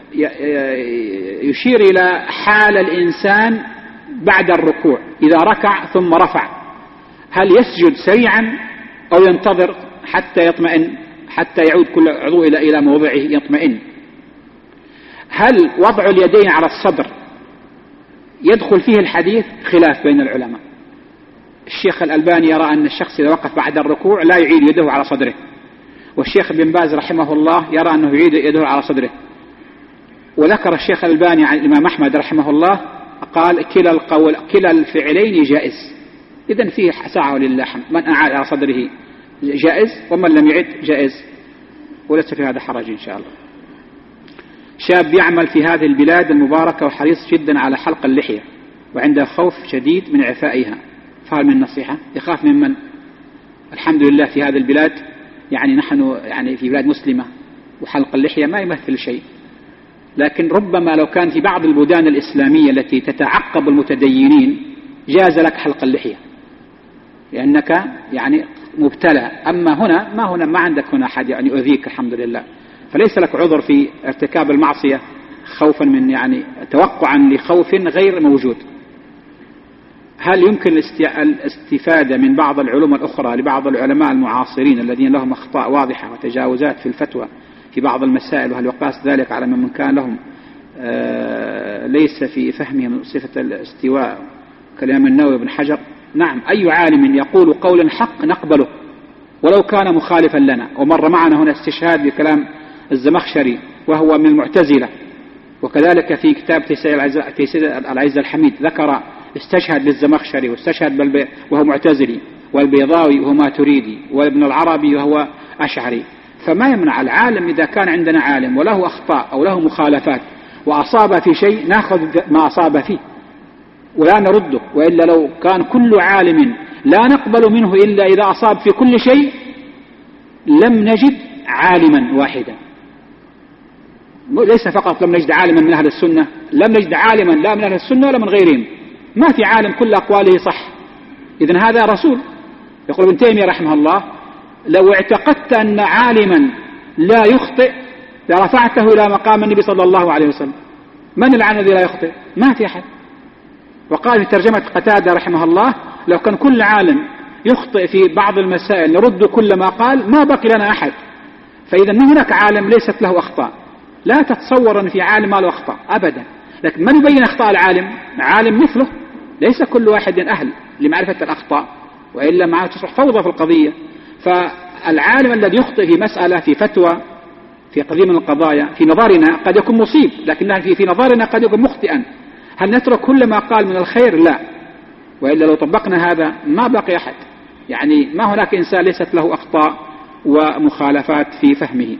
يشير إلى حال الإنسان بعد الركوع، إذا ركع ثم رفع، هل يسجد سريعا أو ينتظر حتى يطمئن، حتى يعود كل عضو إلى موضعه يطمئن؟ هل وضع اليدين على الصدر يدخل فيه الحديث؟ خلاف بين العلماء. الشيخ الألباني يرى أن الشخص إذا وقف بعد الركوع لا يعيد يده على صدره، والشيخ بن باز رحمه الله يرى أنه يعيد يده على صدره. وذكر الشيخ الألباني عن الإمام أحمد رحمه الله قال كلا الفعلين جائز. إذن فيه ساعة ولله حمد، من أعاد على صدره جائز، ومن لم يعد جائز، وليس في هذا حرج إن شاء الله. شاب يعمل في هذه البلاد المباركة وحريص جدا على حلق اللحية، وعنده خوف شديد من إعفائها، فهل من نصيحة؟ يخاف من من؟ الحمد لله في هذه البلاد يعني نحن يعني في بلاد مسلمة، وحلق اللحية ما يمثل شيء. لكن ربما لو كان في بعض البلدان الإسلامية التي تتعقب المتدينين جاز لك حلق اللحية لأنك يعني مبتلى. أما هنا ما عندك هنا أحد يعني يؤذيك الحمد لله، فليس لك عذر في ارتكاب المعصية خوفا من يعني توقعا لخوف غير موجود. هل يمكن الاستفادة من بعض العلوم الأخرى لبعض العلماء المعاصرين الذين لهم أخطاء واضحة وتجاوزات في الفتوى في بعض المسائل، وهل يقاس ذلك على من كان لهم ليس في فهمهم صفة الاستواء كلام النووي بن حجر؟ نعم، أي عالم يقول قولا حق نقبله ولو كان مخالفا لنا. ومر معنا هنا استشهاد بكلام الزمخشري وهو من المعتزلة، وكذلك في كتاب تيسير العز الحميد ذكر استشهد بالزمخشري واستشهد وهو معتزلي، والبيضاوي وهو ماتريدي، وابن العربي وهو أشعري. فما يمنع العالم إذا كان عندنا عالم وله أخطاء أو له مخالفات وأصاب في شيء نأخذ ما أصاب فيه ولا نرده، وإلا لو كان كل عالم لا نقبل منه إلا إذا أصاب في كل شيء لم نجد عالما واحدا. ليس فقط لم نجد عالما من أهل السنة، لم نجد عالما لا من أهل السنة ولا من غيرهم، ما في عالم كل أقواله صح. إذن هذا رسول. يقول ابن تيمية رحمه الله لو اعتقدت أن عالما لا يخطئ لرفعته إلى مقام النبي صلى الله عليه وسلم. من العالم الذي لا يخطئ؟ ما في أحد. وقال في ترجمة قتادة رحمه الله لو كان كل عالم يخطئ في بعض المسائل نرد كل ما قال ما بقي لنا أحد. فإذا ما هناك عالم ليست له أخطاء. لا تتصور أن في عالم ما له أخطاء أبدا، لكن من يبين أخطاء العالم؟ عالم مثله، ليس كل واحد أهل لمعرفة الأخطاء، وإلا معه تصبح فوضى في القضية. فالعالم الذي يخطئ في مسألة في فتوى في قضية من القضايا في نظرنا قد يكون مصيب، لكنها في نظرنا قد يكون مخطئا. هل نترك كل ما قال من الخير؟ لا، وإلا لو طبقنا هذا ما بقي أحد. يعني ما هناك إنسان ليست له أخطاء ومخالفات في فهمه.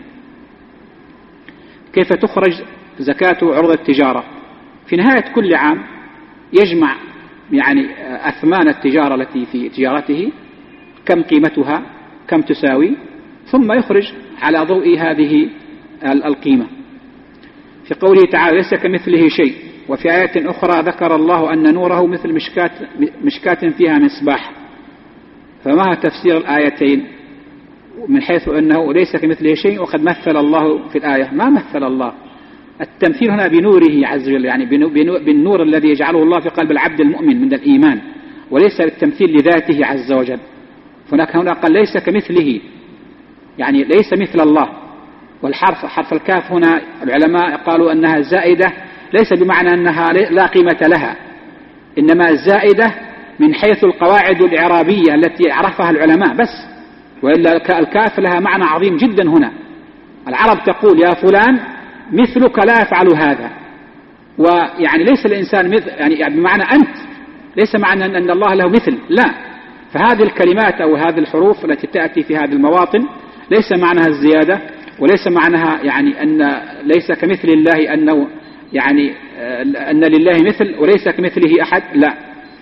كيف تخرج زكاة عروض التجارة؟ في نهاية كل عام يجمع يعني أثمان التجارة التي في تجارته، كم قيمتها، كم تساوي، ثم يخرج على ضوء هذه القيمة. في قوله تعالى ليس كمثله شيء، وفي آية أخرى ذكر الله أن نوره مثل مشكاة فيها مصباح. فما تفسير الآيتين من حيث أنه ليس كمثله شيء وقد مثل الله في الآية؟ ما مثل الله. التمثيل هنا بنوره عز وجل، يعني بالنور الذي يجعله الله في قلب العبد المؤمن من الإيمان، وليس التمثيل لذاته عز وجل. هنا قال ليس كمثله، يعني ليس مثل الله. والحرف حرف الكاف هنا العلماء قالوا أنها زائدة، ليس بمعنى أنها لا قيمة لها، إنما زائدة من حيث القواعد الإعرابية التي عرفها العلماء بس، وإلا الكاف لها معنى عظيم جدا. هنا العرب تقول يا فلان مثلك لا يفعل هذا، ويعني ليس الإنسان مثل، يعني بمعنى أنت، ليس معنى أن الله له مثل، لا. فهذه الكلمات أو هذه الحروف التي تأتي في هذه المواطن ليس معناها الزيادة، وليس معناها يعني أن ليس كمثل الله أنه يعني أن لله مثل وليس كمثله أحد، لا.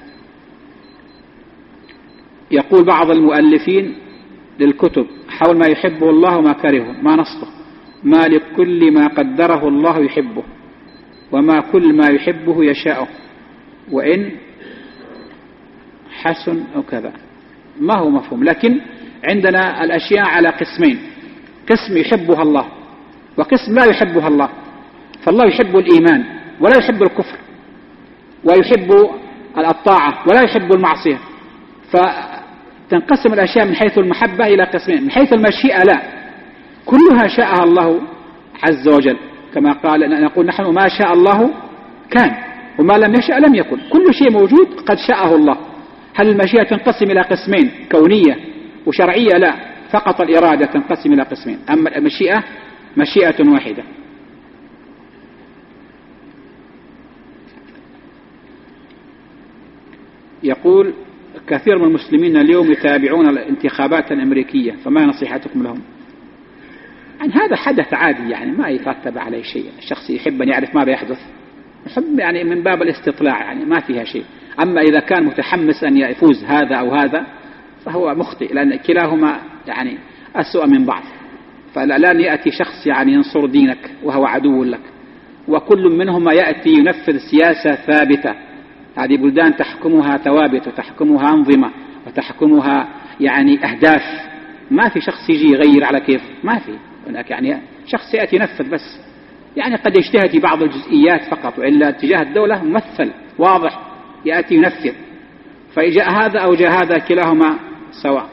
يقول بعض المؤلفين للكتب حول ما يحبه الله وما كرهه، ما نصه: ما لكل ما قدره الله يحبه، وما كل ما يحبه يشاءه، وإن حسن أو كذا. ما هو مفهوم، لكن عندنا الأشياء على قسمين: قسم يحبها الله وقسم لا يحبها الله. فالله يحب الإيمان ولا يحب الكفر، ويحب الطاعة ولا يحب المعصية. فتنقسم الأشياء من حيث المحبة إلى قسمين. من حيث المشيئة لا، كلها شاءها الله عز وجل، كما قال نقول نحن ما شاء الله كان وما لم يشاء لم يكن. كل شيء موجود قد شاءه الله. هل المشيئة تنقسم إلى قسمين: كونية وشرعية؟ لا، فقط الإرادة تنقسم إلى قسمين. أما المشيئة مشيئة واحدة. يقول كثير من المسلمين اليوم يتابعون الانتخابات الأمريكية، فما نصيحتكم لهم؟ يعني هذا حدث عادي، يعني ما يترتب عليه شيء. الشخص يحب أن يعرف ماذا يحدث، يحب يعني من باب الاستطلاع، يعني ما فيها شيء. أما إذا كان متحمس أن يفوز هذا أو هذا فهو مخطئ، لأن كلاهما يعني أسوأ من بعض. فالآن يأتي شخص يعني ينصر دينك وهو عدو لك، وكل منهما يأتي ينفذ سياسة ثابتة. هذه بلدان تحكمها ثوابت وتحكمها أنظمة وتحكمها يعني أهداف. ما في شخص يجي يغير على كيف، ما في. هناك يعني شخص يأتي ينفذ بس، يعني قد يجتهد في بعض الجزئيات فقط، وإلا اتجاه الدولة ممثل واضح يأتي ينفذ. فإجاء هذا أو جاء هذا كلاهما سواء.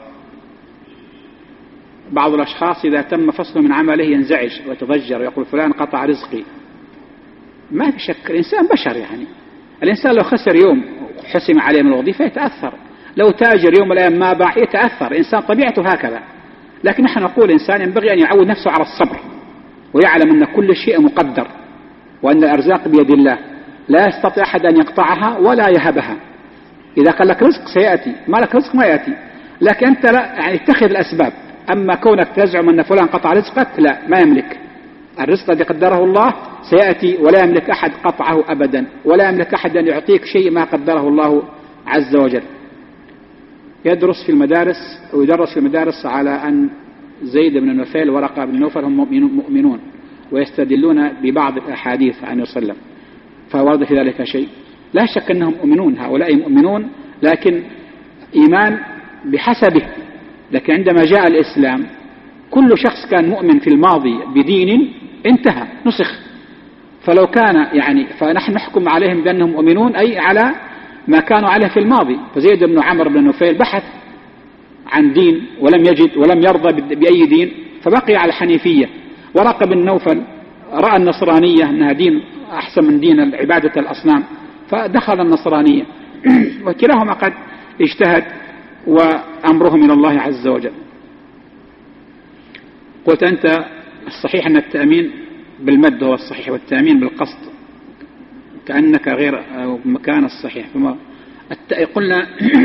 بعض الأشخاص إذا تم فصله من عمله ينزعج ويتضجر ويقول فلان قطع رزقي. ما في شك، الإنسان بشر. يعني الإنسان لو خسر يوم حسم عليه من الوظيفة يتأثر، لو تاجر يوم من الأيام ما باع يتأثر. الإنسان طبيعته هكذا. لكن نحن نقول الإنسان ينبغي أن يعود نفسه على الصبر، ويعلم أن كل شيء مقدر، وأن الأرزاق بيد الله، لا يستطيع أحد أن يقطعها ولا يهبها. إذا قال لك رزق سيأتي، ما لك رزق ما يأتي، لكن أنت لا يعني اتخذ الأسباب. أما كونك تزعم أن فلان قطع رزقك، لا، ما يملك. الرزق الذي قدره الله سيأتي، ولا يملك أحد قطعه أبدا، ولا يملك أحد أن يعطيك شيء ما قدره الله عز وجل. يدرس في المدارس على أن زيد بن نفيل ورقة بن نوفل هم مؤمنون، ويستدلون ببعض الأحاديث عن وسلم، فورد في ذلك شيء. لا شك أنهم مؤمنون، هؤلاء مؤمنون، لكن إيمان بحسبه. لكن عندما جاء الإسلام كل شخص كان مؤمن في الماضي بدين انتهى، نسخ. فلو كان يعني فنحن نحكم عليهم بأنهم مؤمنون أي على ما كانوا عليه في الماضي. فزيد بن عمرو بن نفيل بحث عن دين ولم يجد ولم يرضى بأي دين، فبقي على الحنيفية. ورقة بن نوفل رأى النصرانية أنها دين أحسن من دين عبادة الأصنام، فدخل النصرانية. وكلاهما قد اجتهد وأمرهم إلى الله عز وجل. قلت أنت الصحيح أن التأمين بالمد هو الصحيح، والتأمين بالقصد كأنك غير مكان الصحيح. قلنا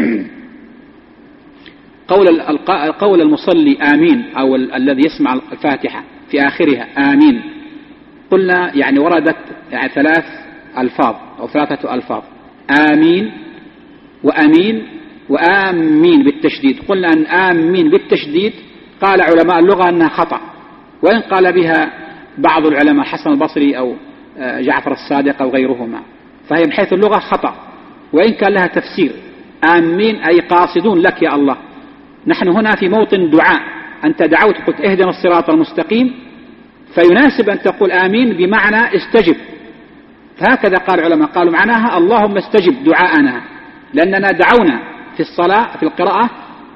قول المصلي آمين أو الذي يسمع الفاتحة في آخرها آمين، قلنا يعني وردت يعني 3 ألفاظ أو 3 ألفاظ، آمين وأمين وآمين بالتشديد. قلنا أن آمين بالتشديد قال علماء اللغة أنها خطأ، وإن قال بها بعض العلماء حسن البصري أو جعفر الصادق أو غيرهما، فهي من حيث اللغة خطأ، وإن كان لها تفسير. آمين أي قاصدون لك يا الله. نحن هنا في موطن دعاء، أنت دعوت قلت اهدنا الصراط المستقيم، فيناسب أن تقول آمين بمعنى استجب. فهكذا قال العلماء، قالوا معناها اللهم استجب دعاءنا، لأننا دعونا في الصلاة في القراءة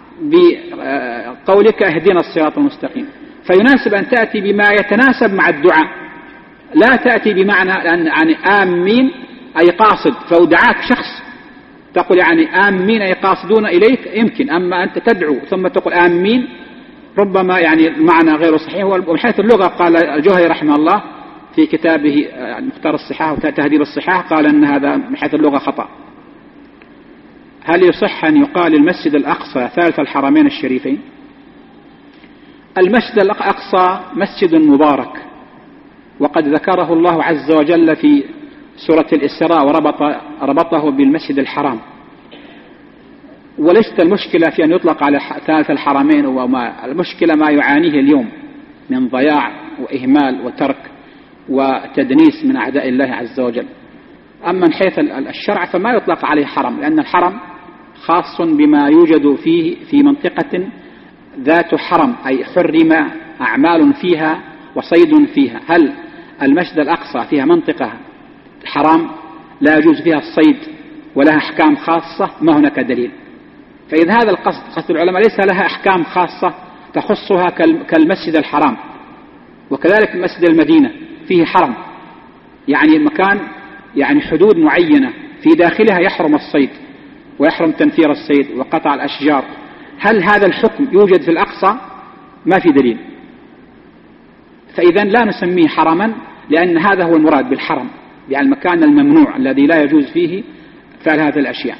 بقولك اهدنا الصراط المستقيم، فيناسب أن تأتي بما يتناسب مع الدعاء، لا تأتي بمعنى يعني آمين أي قاصد، فلو دعاك شخص تقول يعني آمين أي قاصدون إليك يمكن، أما أنت تدعو ثم تقول آمين ربما يعني المعنى غير صحيح. ومن حيث اللغة قال الجوهري رحمه الله في كتابه مختار الصحاح وتهذيب الصحاح قال أن هذا من حيث اللغة خطأ. هل يصح أن يقال المسجد الأقصى ثالث الحرمين الشريفين؟ المسجد الأقصى مسجد مبارك، وقد ذكره الله عز وجل في سورة الإسراء وربطه بالمسجد الحرام. وليست المشكلة في أن يطلق على ثالث الحرمين، وما المشكلة ما يعانيه اليوم من ضياع وإهمال وترك وتدنيس من أعداء الله عز وجل. أما من حيث الشرع فما يطلق عليه حرم، لأن الحرم خاص بما يوجد فيه في منطقة ذات حرم، أي حرم أعمال فيها وصيد فيها. هل المسجد الأقصى فيها منطقة حرام لا يجوز فيها الصيد ولها أحكام خاصة؟ ما هناك دليل. فإذا هذا قصد العلماء ليس لها أحكام خاصة تخصها كالمسجد الحرام. وكذلك مسجد المدينة فيه حرم، يعني مكان يعني حدود معينة في داخلها يحرم الصيد ويحرم تنفير الصيد وقطع الأشجار. هل هذا الحكم يوجد في الأقصى؟ ما في دليل. فإذا لا نسميه حرما، لأن هذا هو المراد بالحرم، يعني المكان الممنوع الذي لا يجوز فيه فعل هذه الأشياء.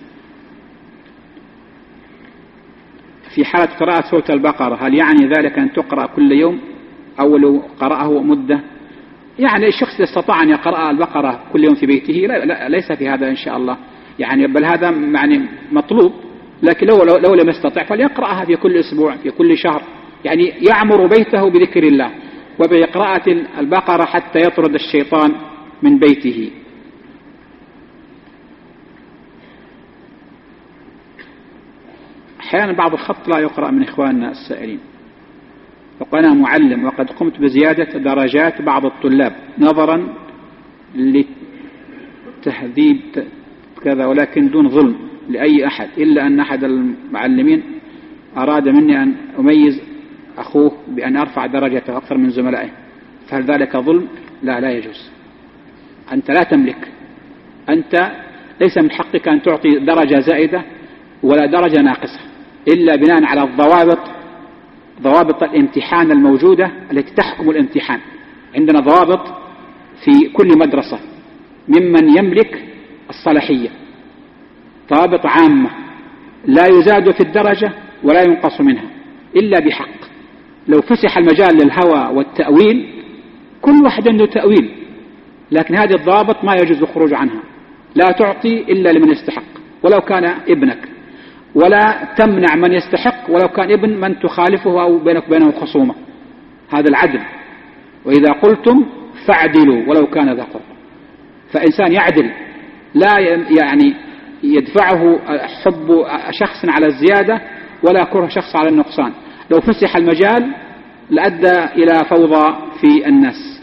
في حالة قراءة سورة البقرة هل يعني ذلك أن تقرأ كل يوم أو لو قرأه مدة؟ يعني الشخص استطاع أن يقرأ البقرة كل يوم في بيته لا ليس في هذا إن شاء الله، يعني بل هذا يعني مطلوب، لكن لو لم يستطع فليقرأها في كل أسبوع في كل شهر، يعني يعمر بيته بذكر الله وبقراءة البقرة حتى يطرد الشيطان من بيته. أحيانا بعض الخط لا يقرأ من إخواننا السائلين. وأنا معلم وقد قمت بزيادة درجات بعض الطلاب نظرا لتهذيب كذا، ولكن دون ظلم لأي أحد، إلا أن أحد المعلمين أراد مني أن أميز أخوه بأن أرفع درجته أكثر من زملائه، فهل ذلك ظلم؟ لا يجوز. أنت لا تملك، أنت ليس من حقك أن تعطي درجة زائدة ولا درجة ناقصة إلا بناء على ضوابط الامتحان الموجودة التي تحكم الامتحان. عندنا ضوابط في كل مدرسة ممن يملك الصلاحية، ضوابط عامة لا يزاد في الدرجة ولا ينقص منها إلا بحق. لو فسح المجال للهوى والتأويل كل واحد عنده تأويل، لكن هذه الضوابط ما يجوز الخروج عنها. لا تعطي إلا لمن يستحق ولو كان ابنك، ولا تمنع من يستحق ولو كان ابن من تخالفه أو بينك وبينه خصومة. هذا العدل. وإذا قلتم فاعدلوا ولو كان ذا قربى. فإنسان يعدل، لا يعني يدفعه حب شخص على الزيادة ولا كره شخص على النقصان. لو فسح المجال لأدى إلى فوضى في الناس.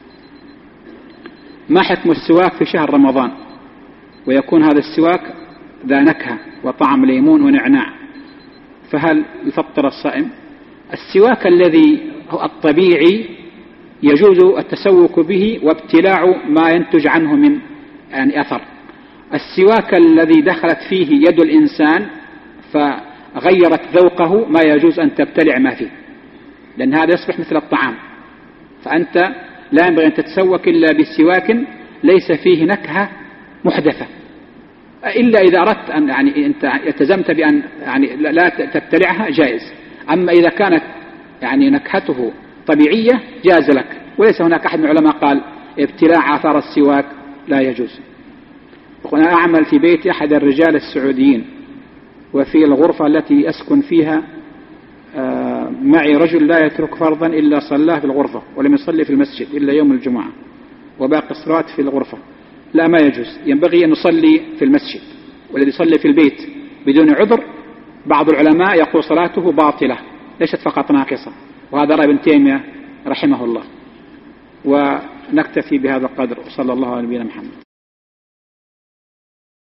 ما حكم السواك في شهر رمضان ويكون هذا السواك ذا نكهة وطعم ليمون ونعناع، فهل يفطر الصائم؟ السواك الذي هو الطبيعي يجوز التسوك به وابتلاع ما ينتج عنه من يعني أثر. السواك الذي دخلت فيه يد الإنسان فغيرت ذوقه ما يجوز أن تبتلع ما فيه، لأن هذا يصبح مثل الطعام. فأنت لا ينبغي أن تتسوك إلا بسواك ليس فيه نكهة محدثة، إلا إذا أردت أن يعني أنت التزمت بأن يعني لا تبتلعها جائز. أما إذا كانت يعني نكهته طبيعية جاز لك، وليس هناك أحد من العلماء قال ابتلاع آثار السواك لا يجوز. أنا أعمل في بيت أحد الرجال السعوديين، وفي الغرفة التي أسكن فيها معي رجل لا يترك فرضا إلا صلاه في الغرفة، ولم يصلي في المسجد إلا يوم الجمعة، وباقي الصلوات في الغرفة. لا، ما يجوز، ينبغي أن نصلي في المسجد. والذي يصلي في البيت بدون عذر بعض العلماء يقول صلاته باطلة ليست فقط ناقصة، وهذا رأي ابن تيمية رحمه الله. ونكتفي بهذا القدر، وصلى الله على نبينا محمد.